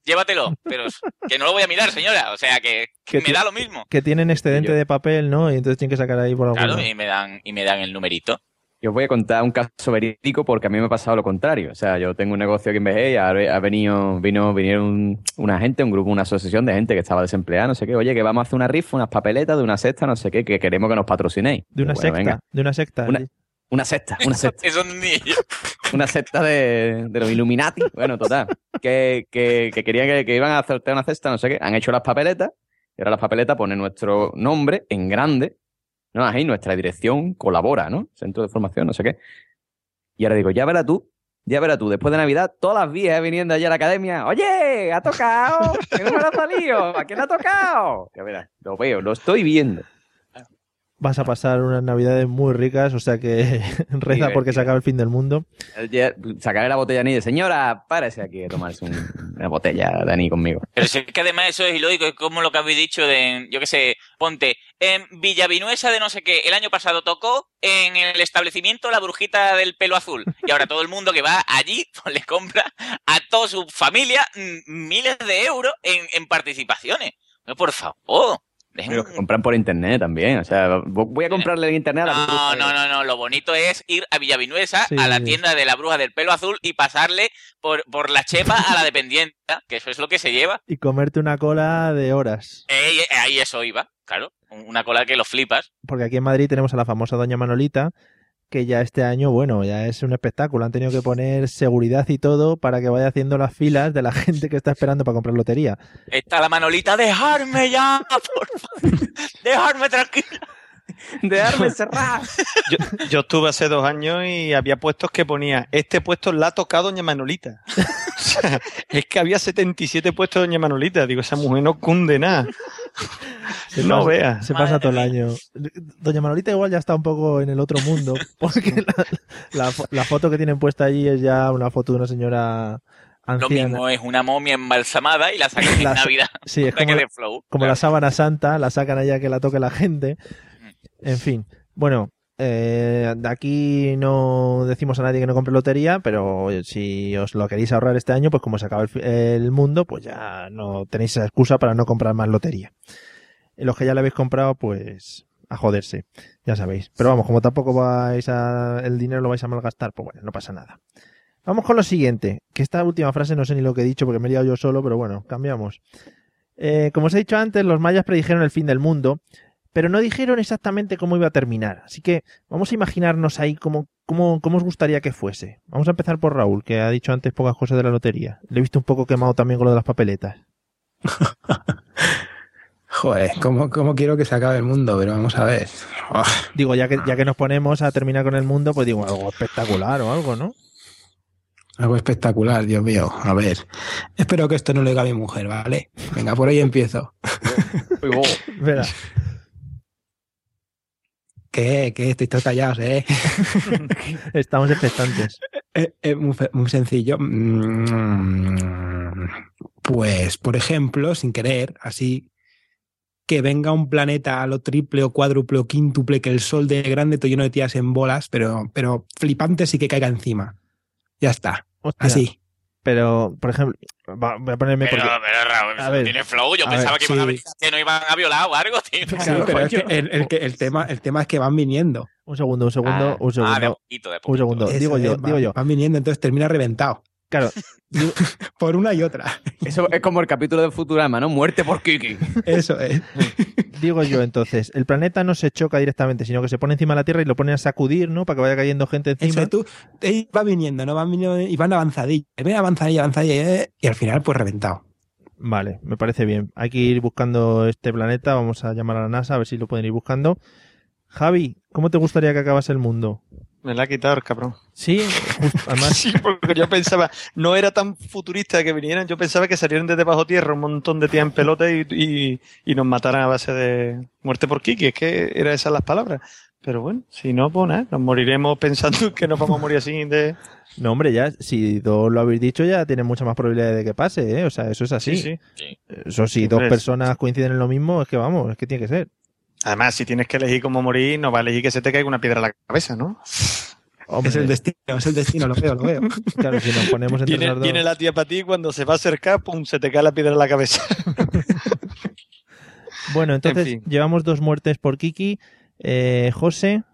llévatelo, pero que no lo voy a mirar, señora, o sea, que, que me ti- da lo mismo. Que tienen excedente Yo- de papel, ¿no? Y entonces tienen que sacar ahí por algún Claro, lado. y me dan, y me dan el numerito. Yo os voy a contar un caso verídico porque a mí me ha pasado lo contrario. O sea, yo tengo un negocio aquí en Vejez y ha, ha venido, vino, vinieron un- una gente, un grupo, una asociación de gente que estaba desempleada, no sé qué. Oye, que vamos a hacer una rifa, unas papeletas de una secta, no sé qué, que queremos que nos patrocinéis. De una Bueno, secta, venga. de una secta. Una- Una secta, una secta. Eso ni yo. Una secta de, de los Illuminati. Bueno, total. Que, que, que querían que, que iban a sortear una cesta, no sé qué. Han hecho las papeletas y ahora las papeletas ponen nuestro nombre en grande. No, ahí nuestra dirección colabora, ¿no? Centro de formación, no sé qué. Y ahora digo, ya verás tú, ya verás tú, después de Navidad, todas las viejas viniendo allá a la academia. Oye, ha tocado, ¿qué número ha salido? ¿A quién ha tocado? Ya verás, lo veo, lo estoy viendo. Vas a pasar unas navidades muy ricas, o sea que reza porque se acaba el fin del mundo. Ya, sacaré la botella ni de señora, párese aquí a tomarse un- una botella, Dani, conmigo. Pero si es que además eso es ilógico, es como lo que habéis dicho de, yo qué sé, ponte, en Villavinuesa de no sé qué, el año pasado tocó en el establecimiento La Brujita del Pelo Azul. Y ahora todo el mundo que va allí, pues le compra a toda su familia mm, miles de euros en, en participaciones. No, por favor. dejen- Pero que compran por internet también. O sea, voy a comprarle en internet a la No, no, no, no. Lo bonito es ir a Villavinuesa, Sí, a la sí. tienda de la bruja del pelo azul y pasarle por, por la chepa a la dependienta, que eso es lo que se lleva. Y comerte una cola de horas. Eh, eh, ahí eso iba, claro. Una cola que lo flipas. Porque aquí en Madrid tenemos a la famosa Doña Manolita, que ya este año, bueno, ya es un espectáculo. Han tenido que poner seguridad y todo para que vaya haciendo las filas de la gente que está esperando para comprar lotería. Está la Manolita, dejarme ya, por favor. Dejarme tranquila. Dejarme cerrar. Yo, yo estuve hace dos años y había puestos que ponía, este puesto la ha tocado Doña Manolita. O sea, es que había setenta y siete puestos de Doña Manolita. Digo, esa mujer no cunde nada. Se No pasa, veas. Se pasa Madre todo el mía. año. Doña Manolita igual ya está un poco en el otro mundo, porque la, la fo- la foto que tienen puesta allí es ya una foto de una señora Lo anciana. mismo es una momia embalsamada y la sacan en La- Navidad. Sí, es Para como, que la- dé flow. como la sábana santa, la sacan allá que la toque la gente. En fin, bueno, eh, de aquí no decimos a nadie que no compre lotería, pero si os lo queréis ahorrar este año, pues como se acaba el, fi- el mundo, pues ya no tenéis esa excusa para no comprar más lotería. Y los que ya le habéis comprado, pues a joderse, ya sabéis. Pero vamos, como tampoco vais a, el dinero lo vais a malgastar, pues bueno, no pasa nada. Vamos con lo siguiente, que esta última frase no sé ni lo que he dicho porque me he liado yo solo, pero bueno, cambiamos. Eh, como os he dicho antes, los mayas predijeron el fin del mundo, pero no dijeron exactamente cómo iba a terminar. Así que vamos a imaginarnos ahí cómo, cómo, cómo os gustaría que fuese. Vamos a empezar por Raúl, que ha dicho antes pocas cosas de la lotería. Le he visto un poco quemado también con lo de las papeletas. Joder, ¿cómo, cómo quiero que se acabe el mundo? Pero vamos a ver. Oh, Digo, ya que, ya que nos ponemos a terminar con el mundo, pues digo, algo espectacular o algo, ¿no? algo espectacular, Dios mío. A ver. Espero que esto no lo diga mi mujer, ¿vale? Venga, por ahí empiezo. Verá. ¿Qué? ¿Qué? Estáis todos callados, ¿eh? Estamos expectantes. Es, es muy, fe- muy sencillo. Mm, Pues, por ejemplo, sin querer, así, que venga un planeta a lo triple o cuádruple o quíntuple que el Sol de grande, todo lleno de tías en bolas, pero, pero flipantes y que caiga encima. Ya está. Hostia, Así. Pero, por ejemplo, va- voy a ponerme Pero, porque... pero Raúl, A eso ver, no tiene flow. Yo a pensaba ver, que iban a sí. venir, que no iban a violar o algo, tío. Sí, Claro, pero es que coño. el, el que el, tema, el tema es que van viniendo. Un segundo, un segundo, Ah, un segundo. ah, de poquito, de poquito. Un segundo. Eso digo es, yo, van- digo yo. Van viniendo, entonces termina reventado. Claro, digo- Por una y otra. Eso es como el capítulo de Futurama, ¿no? Muerte por Kiki. Eso es. digo yo entonces, el planeta no se choca directamente, sino que se pone encima de la Tierra y lo pone a sacudir, ¿no? Para que vaya cayendo gente Eso encima. es, tú, eh, va viniendo, ¿no? Van viniendo y van avanzadilla. Ven avanzadilla, avanzadilla. eh, Y al final, pues reventado. Vale, me parece bien. Hay que ir buscando este planeta. Vamos a llamar a la NASA a ver si lo pueden ir buscando. Javi, ¿cómo te gustaría que acabase el mundo? Me la ha quitado el cabrón. Sí, justo- además, Sí, porque yo pensaba, no era tan futurista que vinieran, yo pensaba que salieran desde bajo tierra un montón de tías en pelota y, y, y nos mataran a base de muerte por Kiki, es que eran esas las palabras. Pero bueno, si no, pues nada, nos moriremos pensando que nos vamos a morir así de... no, hombre, ya, si dos lo habéis dicho, ya tiene mucha más probabilidad de que pase, ¿eh? O sea, eso es así. Sí, sí. Eso si Sí, dos hombre, personas coinciden en lo mismo, es que vamos, es que tiene que ser. Además, si tienes que elegir cómo morir, no va a elegir que se te caiga una piedra a la cabeza, ¿no? Hombre, Es el destino, es el destino, lo veo, lo veo. claro, si nos ponemos entre Viene, los dos... viene la tía para ti y cuando se va a acercar, pum, se te cae la piedra en la cabeza. Bueno, entonces En fin. llevamos dos muertes por Kiki. Eh, José,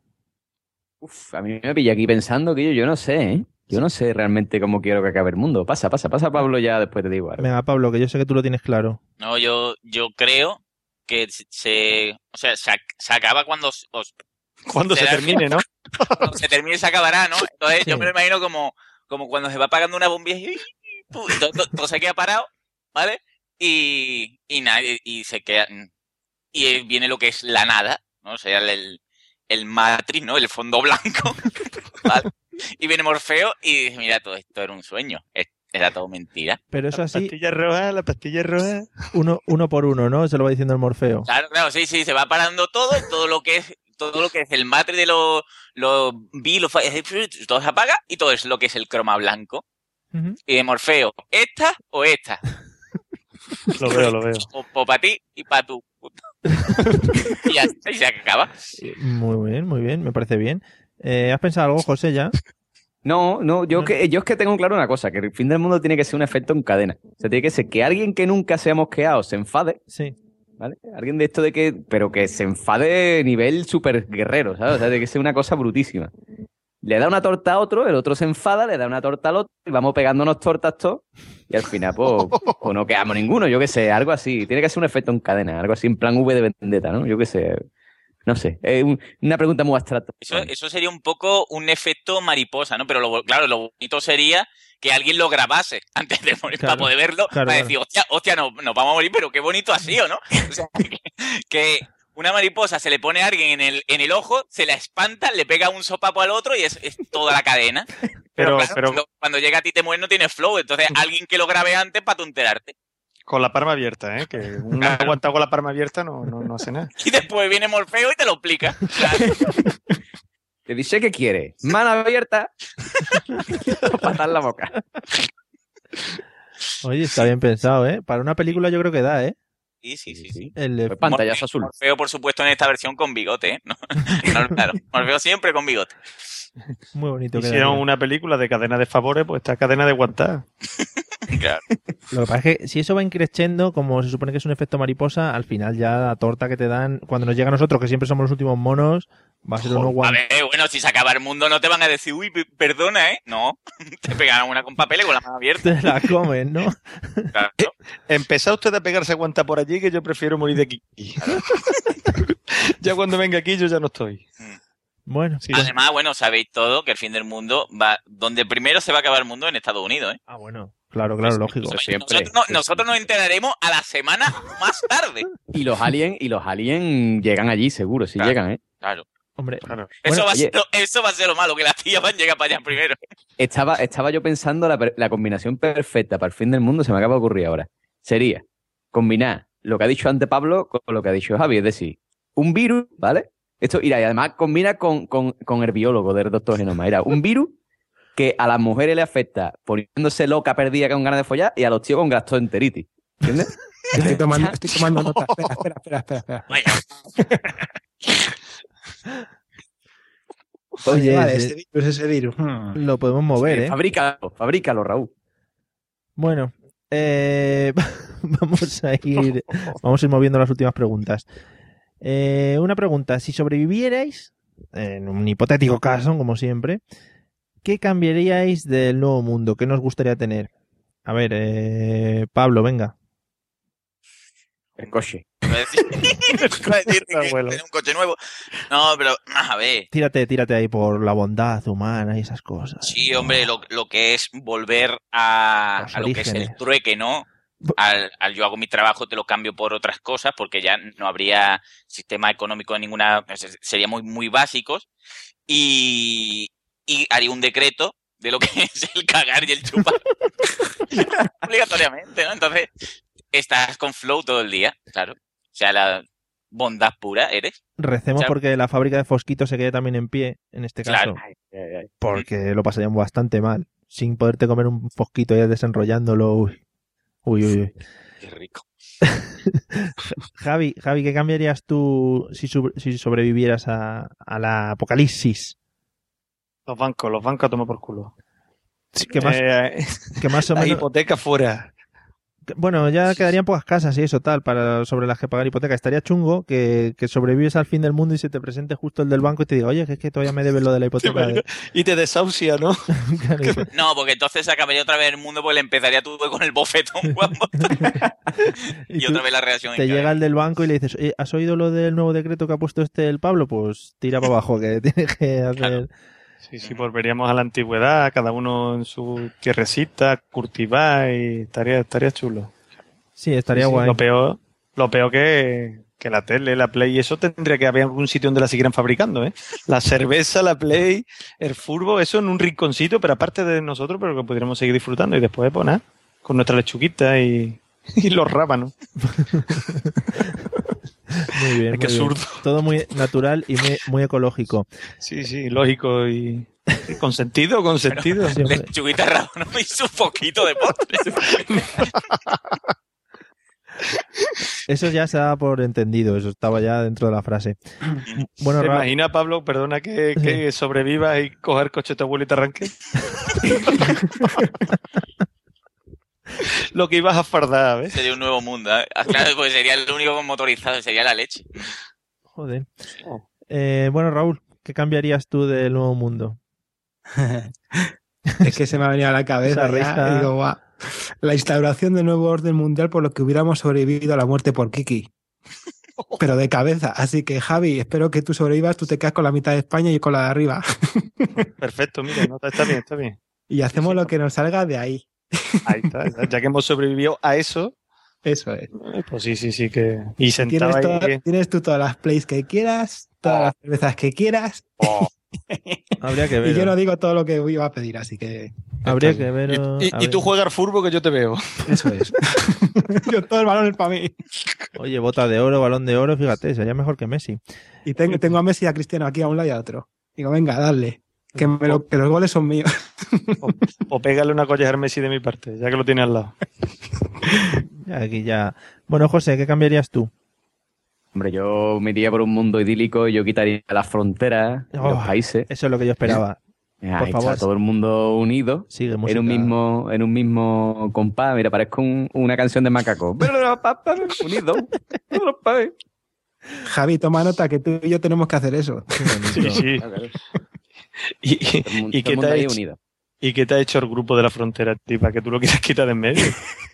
Uf, a mí me pilla aquí pensando que yo, yo no sé, ¿eh? Yo no sé realmente cómo quiero que acabe el mundo. Pasa, pasa, pasa, Pablo, ya después te digo algo. venga, Pablo, que yo sé que tú lo tienes claro. No, yo, yo creo que se, o sea, se, ac- se acaba cuando os, os- Cuando se será- termine, ¿no? cuando se termine se acabará, ¿no? Entonces Sí. yo me lo imagino como, como cuando se va apagando una bombilla y, y todo, todo- todo se queda parado, ¿vale? Y, y nadie, y se queda, y eh, viene lo que es la nada, ¿no? O sea, el, el Matrix, ¿no? El fondo blanco, ¿vale? Y viene Morfeo y dice, mira, todo esto era un sueño, es- era todo mentira. Pero eso La así, pastilla roja, la pastilla roja. uno, uno por uno, ¿no? Se lo va diciendo el Morfeo. Claro, claro, sí, sí, se va parando todo, todo lo que es, todo lo que es el Matrix de los, los B, los fa- todo se apaga y todo es lo que es el croma blanco. Ujú. Y de Morfeo, ¿esta o esta? Lo veo, lo veo. O, para ti y para tu puta. Y ya está, y se acaba. Muy bien, muy bien, me parece bien. Eh, ¿Has pensado algo, José, ya? No, no, yo, No. Que, yo es que tengo claro una cosa, que el fin del mundo tiene que ser un efecto en cadena. O sea, tiene que ser que alguien que nunca se ha mosqueado se enfade, Sí. ¿vale? Alguien de esto de que, pero que se enfade nivel super guerrero, ¿sabes? O sea, tiene que ser una cosa brutísima. Le da una torta a otro, el otro se enfada, le da una torta al otro, y vamos pegándonos tortas todos, y al final, pues, pues no quedamos ninguno, yo qué sé, algo así. Tiene que ser un efecto en cadena, algo así en plan V de Vendetta, ¿no? Yo qué sé. No sé, es un- una pregunta muy abstracta. Eso, eso sería un poco un efecto mariposa, ¿no? Pero lo, claro, lo bonito sería que alguien lo grabase antes de morir Claro, para poder verlo, claro, para claro. decir, hostia, hostia, no, nos vamos a morir, pero qué bonito ha sido, ¿no? O sea, que, que una mariposa se le pone a alguien en el, en el ojo, se la espanta, le pega un sopapo al otro y es, es toda la cadena. Pero, claro, pero cuando, cuando llega a ti te mueres no tienes flow, entonces alguien que lo grabe antes para tú enterarte. con la palma abierta, ¿eh? Que un aguantado con la palma abierta no, no, no hace nada. Y después viene Morfeo y te lo explica. Claro. Te dice que quiere, mano abierta, patar la boca. Oye, está bien pensado, ¿eh? Para una película yo creo que da, ¿eh? Sí, sí, sí, sí. El de- Pues pantallazo azul. Morfeo, por supuesto, en esta versión con bigote, ¿eh? No, no, claro, Morfeo siempre con bigote. Muy bonito. Hicieron quedaría. una película de cadena de favores, pues esta cadena de aguantar. Claro. Lo que pasa es que si eso va increciendo, como se supone que es un efecto mariposa, al final ya la torta que te dan, cuando nos llega a nosotros, que siempre somos los últimos monos, va a ser uno A guan... ver, bueno, si se acaba el mundo no te van a decir, uy, pe- perdona, ¿eh? No, te pegarán una con papel y con la mano abierta. Te la comen, ¿no? Claro. Empezá usted a pegarse a aguantar por allí, que yo prefiero morir de aquí. Ya cuando venga aquí yo ya no estoy. Bueno, Sí, pues- Además, bueno, sabéis todo que el fin del mundo va, donde primero se va a acabar el mundo en Estados Unidos, ¿eh? Ah, bueno, claro, claro, lógico. Eso siempre. Nosotros, no- nosotros nos enteraremos a la semana más tarde. Y los aliens, y los aliens llegan allí, seguro, si Claro. llegan, ¿eh? Claro. Hombre, Claro. Eso, Bueno, va a oye. ser, lo- eso va a ser lo malo, que las tías van a llegar para allá primero. Estaba, estaba yo pensando la, per- la combinación perfecta para el fin del mundo, se me acaba de ocurrir ahora. Sería combinar lo que ha dicho antes Pablo con lo que ha dicho Javi, es decir, un virus, ¿vale? Esto, mira, y además combina con, con, con el biólogo del doctor Genoma. Era un virus que a las mujeres le afecta poniéndose loca perdida con ganas de follar y a los tíos con gastroenteritis. ¿Entiendes? Estoy tomando, estoy tomando nota. Espera, espera, espera, espera. espera. Vaya, Oye, vale, ese- ese virus, ese virus. Hmm. lo podemos mover, ¿eh? Fabrícalo, fabrícalo, Raúl. Bueno, eh, vamos a ir vamos a ir moviendo las últimas preguntas. Eh, una pregunta, si sobrevivierais, en un hipotético caso, como siempre, ¿qué cambiaríais del nuevo mundo? ¿Qué nos gustaría tener? A ver, eh, Pablo, venga. El coche. iba a decir, iba a decir que Abuelo. tener un coche nuevo. No, pero, a ver. Tírate, tírate ahí por la bondad humana y esas cosas. Sí, hombre, lo, lo que es volver a, Los a lo que es el orígenes. trueque, ¿no? Al, al yo hago mi trabajo, te lo cambio por otras cosas, porque ya no habría sistema económico de ninguna. Sería muy, muy básicos. Y, y haría un decreto de lo que es el cagar y el chupar. Obligatoriamente, ¿no? Entonces, estás con flow todo el día, claro. O sea, la bondad pura eres. Recemos Claro. porque la fábrica de Fosquito se quede también en pie, en este caso. Claro. Porque lo pasaríamos bastante mal. Sin poderte comer un Fosquito ya desenrollándolo. Uy, uy, uy. uy. Qué rico. Javi, Javi, ¿qué cambiarías tú si, sub- si sobrevivieras a, a la apocalipsis? Los bancos, los bancos a tomar por culo. Sí, que más, Eh, que más o la menos... hipoteca fuera. Bueno, ya quedarían pocas casas y eso tal para sobre las que pagar hipoteca. Estaría chungo que, que sobrevives al fin del mundo y se te presente justo el del banco y te diga, oye, que es que todavía me debes lo de la hipoteca. De... Y te desahucia, ¿no? Claro, y te- No, porque entonces se acabaría otra vez el mundo, pues le empezaría tú con el bofetón guapo. y Y tú otra vez la reacción en te cadena. llega el del banco y le dices, "Oye, ¿has oído lo del nuevo decreto que ha puesto este el Pablo? Pues tira para abajo, que tiene que hacer... Claro. Sí, sí, volveríamos a la antigüedad, cada uno en su tierrecita, cultivar y estaría, estaría chulo. Sí, estaría Sí, sí, guay. Lo peor, lo peor que, que la tele, la Play, y eso tendría que haber algún sitio donde la siguieran fabricando, ¿eh? La cerveza, la Play, el furbo, eso en un rinconcito, pero aparte de nosotros, pero que pudiéramos seguir disfrutando y después, pues nada, con nuestra lechuguita y, y los rábanos. Muy bien, Es que muy bien. absurdo. Todo muy natural y muy, muy ecológico. Sí, sí, lógico y, y con sentido, con sentido. Sí, hombre. Lechuguita rábano y su poquito de postre. Eso ya se da por entendido, eso estaba ya dentro de la frase. Bueno, ¿Te Ra- imaginas, Pablo, perdona que, que sobrevivas y coger coche de tu abuelo y te arranque? Lo que ibas a fardar, ¿ves? Sería un nuevo mundo, ¿eh? Ah, claro, pues sería el único motorizado, sería la leche. joder. Eh, bueno, Raúl, ¿qué cambiarías tú del nuevo mundo? Es que se me ha venido a la cabeza Esa ya, risa. y digo, guau. La instauración del nuevo orden mundial por lo que hubiéramos sobrevivido a la muerte por Kiki. Pero de cabeza. Así que, Javi, espero que tú sobrevivas, tú te quedas con la mitad de España y con la de arriba. Perfecto, mira, no, está bien, está bien. Y hacemos Sí, lo sí. que nos salga de ahí. Ahí está, ya que hemos sobrevivido a eso, Eso es. eh, pues sí, sí, sí que... Y Tienes, sentado toda- ahí... tienes tú todas las plays que quieras, todas las cervezas que quieras. Oh, Habría que Y ver. yo no digo todo lo que iba a pedir, así que Habría que ver. y, y- y tú juegas al fútbol que yo te veo. eso es. Yo todo el balón es para mí. Oye, bota de oro, balón de oro, fíjate, sería mejor que Messi. Y tengo, tengo a Messi y a Cristiano aquí a un lado y a otro. Digo, venga, dale. Que, me lo- que los goles son míos. O, o pégale una colleja a Messi de mi parte, ya que lo tiene al lado. Ya, aquí ya. Bueno, José, ¿qué cambiarías tú? Hombre, yo me iría por un mundo idílico y yo quitaría las fronteras, Oh, los países. Eso es lo que yo esperaba. Ahí favor. está todo el mundo unido. Sigue En música. un mismo, en un mismo compás. Mira, parezco un- una canción de Macaco. Unidos. Javi, toma nota que tú y yo tenemos que hacer eso. Qué bonito. Sí, sí. ¿Y, y, Todo el mundo, y todo qué el mundo te ha ahí hecho, unido. ¿Y qué te ha hecho el grupo de la frontera, tipa? Que tú lo quieres quitar de en medio.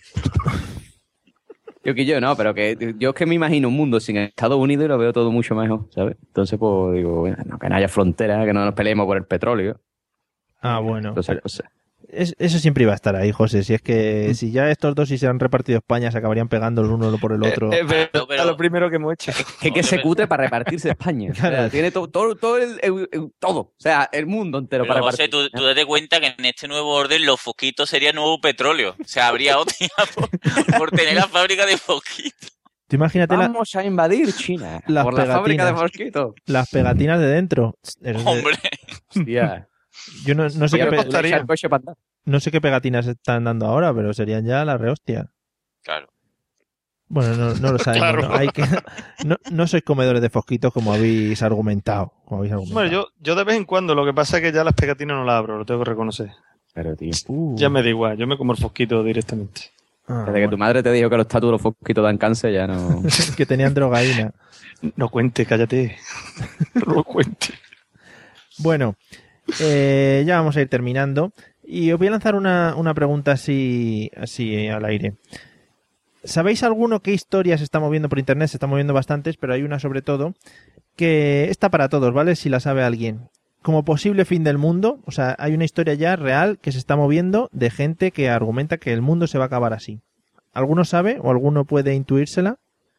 Yo que yo no, pero que yo es que me imagino un mundo sin Estados Unidos y lo veo todo mucho mejor, ¿sabes? Entonces, pues digo, bueno, no, que no haya fronteras, que no nos peleemos por el petróleo. Ah, bueno. Entonces, pues, Es- eso siempre iba a estar ahí, José. Si es que si ya estos dos si se han repartido España se acabarían pegando el uno por el otro. Eh, eh, pero No, pero- lo primero que hemos hecho. que, que se cute para repartirse España. O sea, Claro. tiene todo, todo, todo el, el- el- todo. O sea, el mundo entero Pero, para José, repartir. tú, tú date cuenta que en este nuevo orden los fosquitos serían nuevo petróleo. O sea, habría hostia por, por tener la fábrica de fosquitos. Tú imagínate la- Vamos a invadir China Las por la fábrica de pegatinas. mosquitos. las pegatinas de dentro. Eso es de- Hombre, Hostia. Yo no, no sé Ya qué me pe- costaría. echa el coche para andar. no sé qué pegatinas están dando ahora, pero serían ya la rehostia. claro. Bueno, no, no lo sabemos. Claro. ¿no? Hay que, no, no sois comedores de fosquitos como habéis argumentado. Como habéis argumentado. Bueno, yo, yo de vez en cuando, lo que pasa es que ya las pegatinas no las abro, lo tengo que reconocer. Pero, tío. Uh. Ya me da igual, yo me como el fosquito directamente. Ah, Desde que tu madre te dijo que los tatuos de los fosquitos dan cáncer, ya no. bueno. Que tenían drogaína. No cuente, cállate. No lo cuente. Bueno, eh, ya vamos a ir terminando. Y os voy a lanzar una, una pregunta así, así eh, al aire. ¿Sabéis alguno qué historia se está moviendo por internet? Se están moviendo bastantes, pero hay una sobre todo que está para todos, ¿vale? Si la sabe alguien. Como posible fin del mundo, o sea, hay una historia ya real que se está moviendo de gente que argumenta que el mundo se va a acabar así. ¿Alguno sabe o alguno puede intuírsela?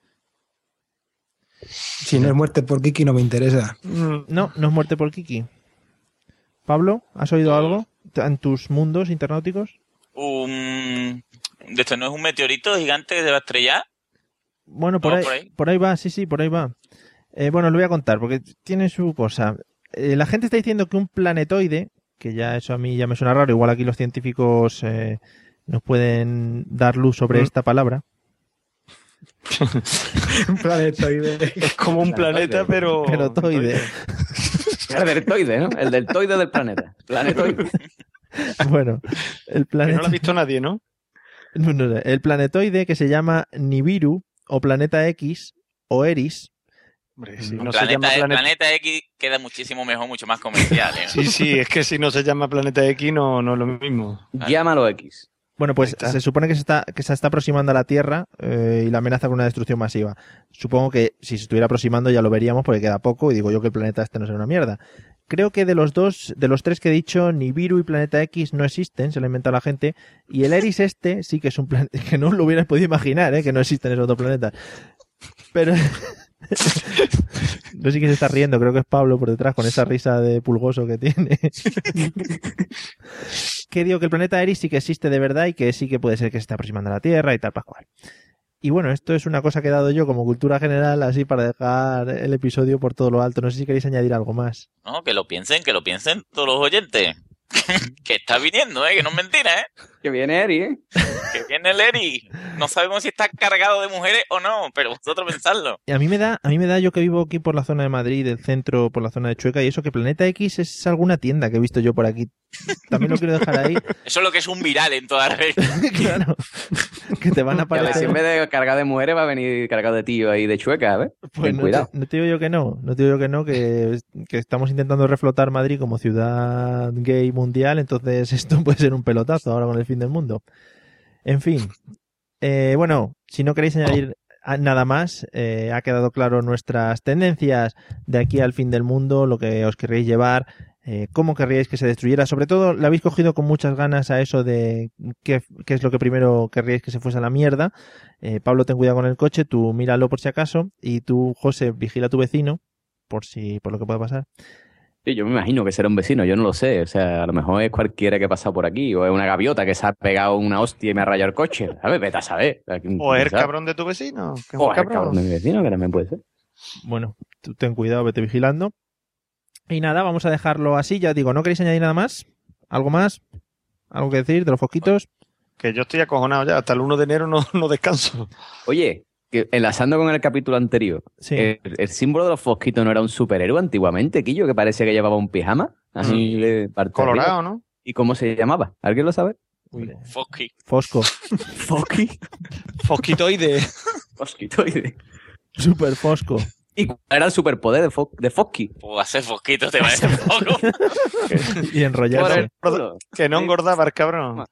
Si no es muerte por Kiki, no me interesa. Mm, No, no es muerte por Kiki. Pablo, ¿has oído algo en tus mundos internauticos? Un... ¿De esto no es un meteorito gigante que se va a estrellar? Bueno, por, No, ahí, por ahí. por ahí va, sí, sí, por ahí va. Eh, bueno, lo voy a contar porque tiene su cosa. Eh, la gente está diciendo que un planetoide, que ya eso a mí ya me suena raro, igual aquí los científicos eh, nos pueden dar luz sobre Mm. esta palabra. Un planetoide. Es como un planeta, pero... Pelotoide. El deltoide, ¿no? El deltoide del planeta. Planetoide. Bueno, el Que planeta... no lo ha visto nadie, ¿no? No, no, no. El planetoide que se llama Nibiru o Planeta X o Eris. Hombre, si No, no se planeta, llama planeta... planeta X queda muchísimo mejor, mucho más comercial. ¿eh? Sí, sí, es que si no se llama planeta X no, no es lo mismo. Llámalo X. Bueno, pues Ahí está. se supone que se está, que se está aproximando a la Tierra eh, y la amenaza con una destrucción masiva. Supongo que si se estuviera aproximando ya lo veríamos porque queda poco y digo yo que el planeta este no será una mierda. Creo que de los dos, de los tres que he dicho, Nibiru y Planeta X no existen, se lo ha inventado la gente, y el Eris este sí que es un planeta, que no lo hubieras podido imaginar, ¿eh? Que no existen esos dos planetas. Pero... No sé quién se está riendo, creo que es Pablo por detrás con esa risa de pulgoso que tiene. Que digo que el planeta Eris sí que existe de verdad y que sí que puede ser que se esté aproximando a la Tierra y tal, pascual. Y bueno, esto es una cosa que he dado yo como cultura general, así para dejar el episodio por todo lo alto. No sé si queréis añadir algo más. No, que lo piensen, que lo piensen todos los oyentes. Que está viniendo, ¿eh? Que no es mentira, ¿eh? Que viene Eri, ¿eh? Que viene el Eri. No sabemos si está cargado de mujeres o no, pero vosotros pensadlo. Y a mí me da, a mí me da yo que vivo aquí por la zona de Madrid, del centro, por la zona de Chueca, y eso que Planeta X es alguna tienda que he visto yo por aquí. También lo quiero dejar ahí. Eso es lo que es un viral en toda la red. Claro. Que te van a Que a ver, si aparecer. en vez de cargado de mujeres va a venir cargado de tío ahí de Chueca, ¿ves? Pues Ten no cuidado. te, no te digo yo que no, no te digo yo que no, que, que estamos intentando reflotar Madrid como ciudad gay mundial, entonces esto puede ser un pelotazo ahora con el fin del mundo. En fin, eh, bueno, si no queréis añadir a- nada más, eh, ha quedado claro nuestras tendencias de aquí al fin del mundo, lo que os querréis llevar, eh, cómo querríais que se destruyera. Sobre todo, le habéis cogido con muchas ganas a eso de qué, qué es lo que primero querríais que se fuese a la mierda. Eh, Pablo, ten cuidado con el coche, tú míralo por si acaso, y tú, José, vigila a tu vecino, por si, por lo que pueda pasar. Sí, yo me imagino que será un vecino, yo no lo sé. O sea, a lo mejor es cualquiera que ha pasado por aquí, o es una gaviota que se ha pegado una hostia y me ha rayado el coche. ¿Sabes? Vete a saber. O es el ¿Sabes? cabrón de tu vecino. Que es un O es el cabrón. cabrón de mi vecino, que también puede ser. Bueno, tú ten cuidado, vete vigilando. Y nada, vamos a dejarlo así, ya digo, ¿no queréis añadir nada más? ¿Algo más? ¿Algo que decir de los fosquitos? Que yo estoy acojonado ya. Hasta el uno de enero no, no descanso. Oye, que enlazando con el capítulo anterior, Sí. el, el símbolo de los fosquitos no era un superhéroe antiguamente, Quillo, que parecía que llevaba un pijama. Así de parte arriba. Colorado, ¿no? ¿Y cómo se llamaba? ¿Alguien lo sabe? Uy, Fosky. Fosco, Fosqui. Fosquitoide. Fosquitoide. super Fosco. ¿Y cuál era el superpoder de, Fo de Fosqui? Pues hacer fosquitos te parece poco. Y enrollarse. Por el- Que no engordaba el cabrón.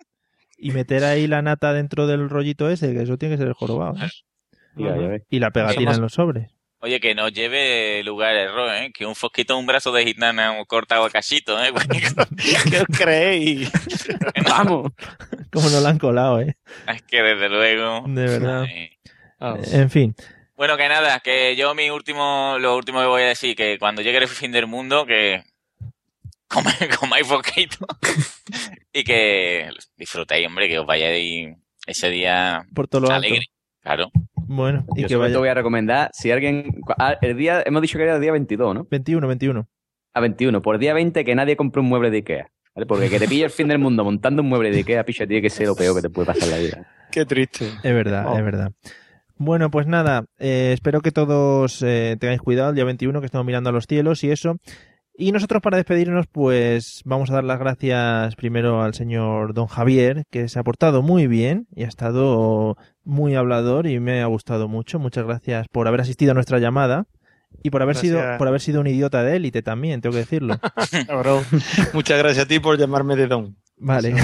Y meter ahí la nata dentro del rollito ese, que eso tiene que ser el jorobado. ¿eh? Ya, ya ves. Y la pegatina Somos- en los sobres. Oye, que no lleve lugar error, ¿eh? Que un fosquito es un brazo de gitana cortado a cachito, ¿eh? ¿Qué os creéis? Vamos. Como no la han colado, ¿eh? Es que desde luego... De verdad. Sí. Ah, En fin. Bueno, que nada, que yo mi último, lo último que voy a decir, que cuando llegue el fin del mundo, que comáis, comáis poquito y que disfrutéis, hombre, que os vayáis ese día Por todo lo alto. alegre. Claro. Bueno, y Yo que sobre vaya. todo voy a recomendar, si alguien... ah, el día, hemos dicho que era el día veintidós, ¿no? veintiuno, veintiuno. A veintiuno. Por día veinte que nadie compre un mueble de Ikea. ¿Vale? Porque que te pille el fin del mundo montando un mueble de Ikea, picha, tiene que ser lo peor que te puede pasar en la vida. Qué triste. Es verdad, Oh. es verdad. Bueno, pues nada, eh, espero que todos eh, tengáis cuidado el día veintiuno, que estamos mirando a los cielos y eso. Y nosotros para despedirnos, pues vamos a dar las gracias primero al señor don Javier, que se ha portado muy bien y ha estado muy hablador y me ha gustado mucho. Muchas gracias por haber asistido a nuestra llamada y por haber Gracias. sido por haber sido un idiota de élite también, tengo que decirlo. Cabrón. Muchas gracias a ti por llamarme de Don. Vale.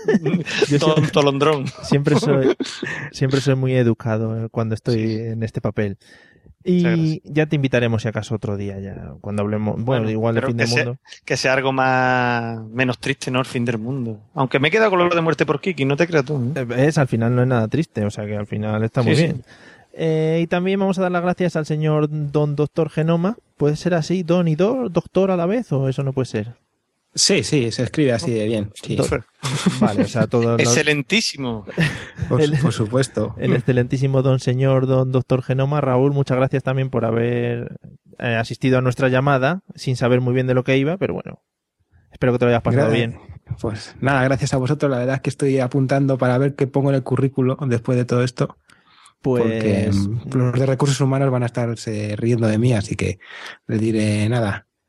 Yo Ton- siempre, Tolondrón. siempre soy siempre soy muy educado eh, cuando estoy en este papel. Muchas Y gracias. ya te invitaremos si acaso otro día, ya cuando hablemos, bueno, Bueno, igual de pero fin del que sea- mundo. Que sea algo más menos triste, ¿no? El fin del mundo. Aunque me he quedado con lo de muerte por Kiki, no te creas tú. ¿eh? Eh, Es, al final no es nada triste, o sea que al final está muy Sí, sí. bien. Eh, y también vamos a dar las gracias al señor Don Doctor Genoma. ¿Puede ser así, Don y Do, Doctor a la vez, o eso no puede ser? Sí, sí, se escribe así de bien. Sí, Do- Vale, o sea, todo lo- Excelentísimo. por, el- por supuesto. el excelentísimo Don Señor Don Doctor Genoma. Raúl, muchas gracias también por haber eh, asistido a nuestra llamada, sin saber muy bien de lo que iba, pero bueno, espero que te lo hayas pasado Gra- bien. Pues nada, gracias a vosotros. La verdad es que estoy apuntando para ver qué pongo en el currículo después de todo esto. Porque Pues mm, los de recursos humanos van a estarse riendo de mí, así que les diré nada.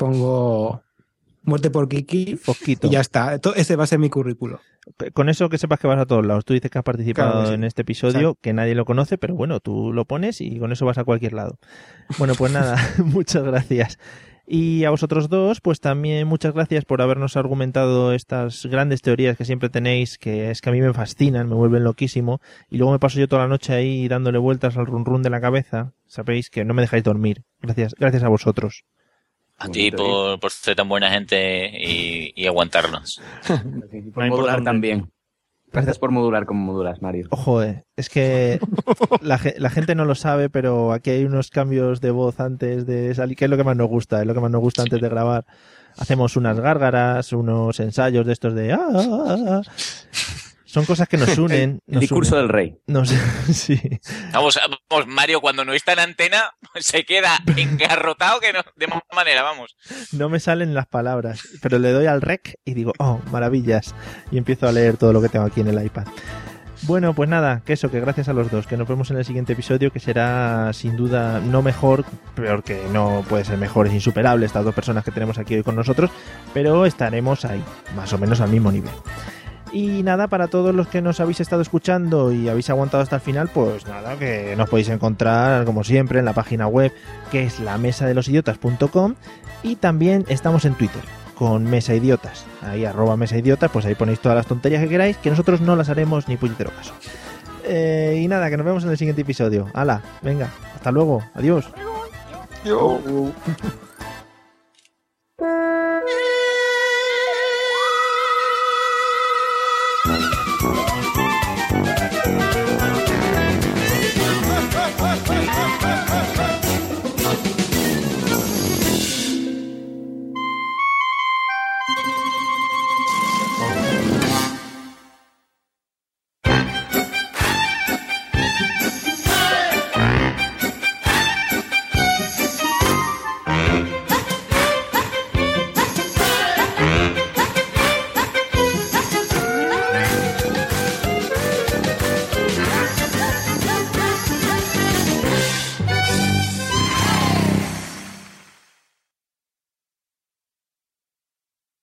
pongo muerte por Kiki Fosquito. y ya está. To- Ese va a ser mi currículo. Con eso que sepas que vas a todos lados. Tú dices que has participado Claro que sí. en este episodio, Exacto. que nadie lo conoce, pero bueno, tú lo pones y con eso vas a cualquier lado. Bueno, pues nada, muchas gracias. Y a vosotros dos, pues también muchas gracias por habernos argumentado estas grandes teorías que siempre tenéis, que es que a mí me fascinan, me vuelven loquísimo, y luego me paso yo toda la noche ahí dándole vueltas al run run de la cabeza. Sabéis que no me dejáis dormir. Gracias, gracias a vosotros. A ti por, por ser tan buena gente y, y aguantarnos. Por modular también. Gracias por modular como modulas, Mario. Ojo, eh, es que la, ge- la gente no lo sabe, pero aquí hay unos cambios de voz antes de salir, que es lo que más nos gusta, es lo que más nos gusta antes de grabar. Hacemos unas gárgaras, unos ensayos de estos de... "Ah, ah, ah". Son cosas que nos unen. El nos discurso unen. del rey. Nos- sí. Vamos, vamos, Mario, cuando no está en antena, se queda engarrotado que no, de más manera, vamos. No me salen las palabras, pero le doy al rec y digo, oh, maravillas. Y empiezo a leer todo lo que tengo aquí en el iPad. Bueno, pues nada, que eso, que gracias a los dos, que nos vemos en el siguiente episodio, que será sin duda no mejor, peor que no puede ser mejor, es insuperable estas dos personas que tenemos aquí hoy con nosotros, pero estaremos ahí, más o menos al mismo nivel. Y nada, para todos los que nos habéis estado escuchando y habéis aguantado hasta el final, pues nada, que nos podéis encontrar como siempre en la página web, que es la mesa de los idiotas punto com, y también estamos en Twitter con Mesa Idiotas, ahí arroba Mesa Idiotas, pues ahí ponéis todas las tonterías que queráis, que nosotros no las haremos ni puñetero caso. Eh, y nada, que nos vemos en el siguiente episodio. Hala, venga, hasta luego, adiós. Yo.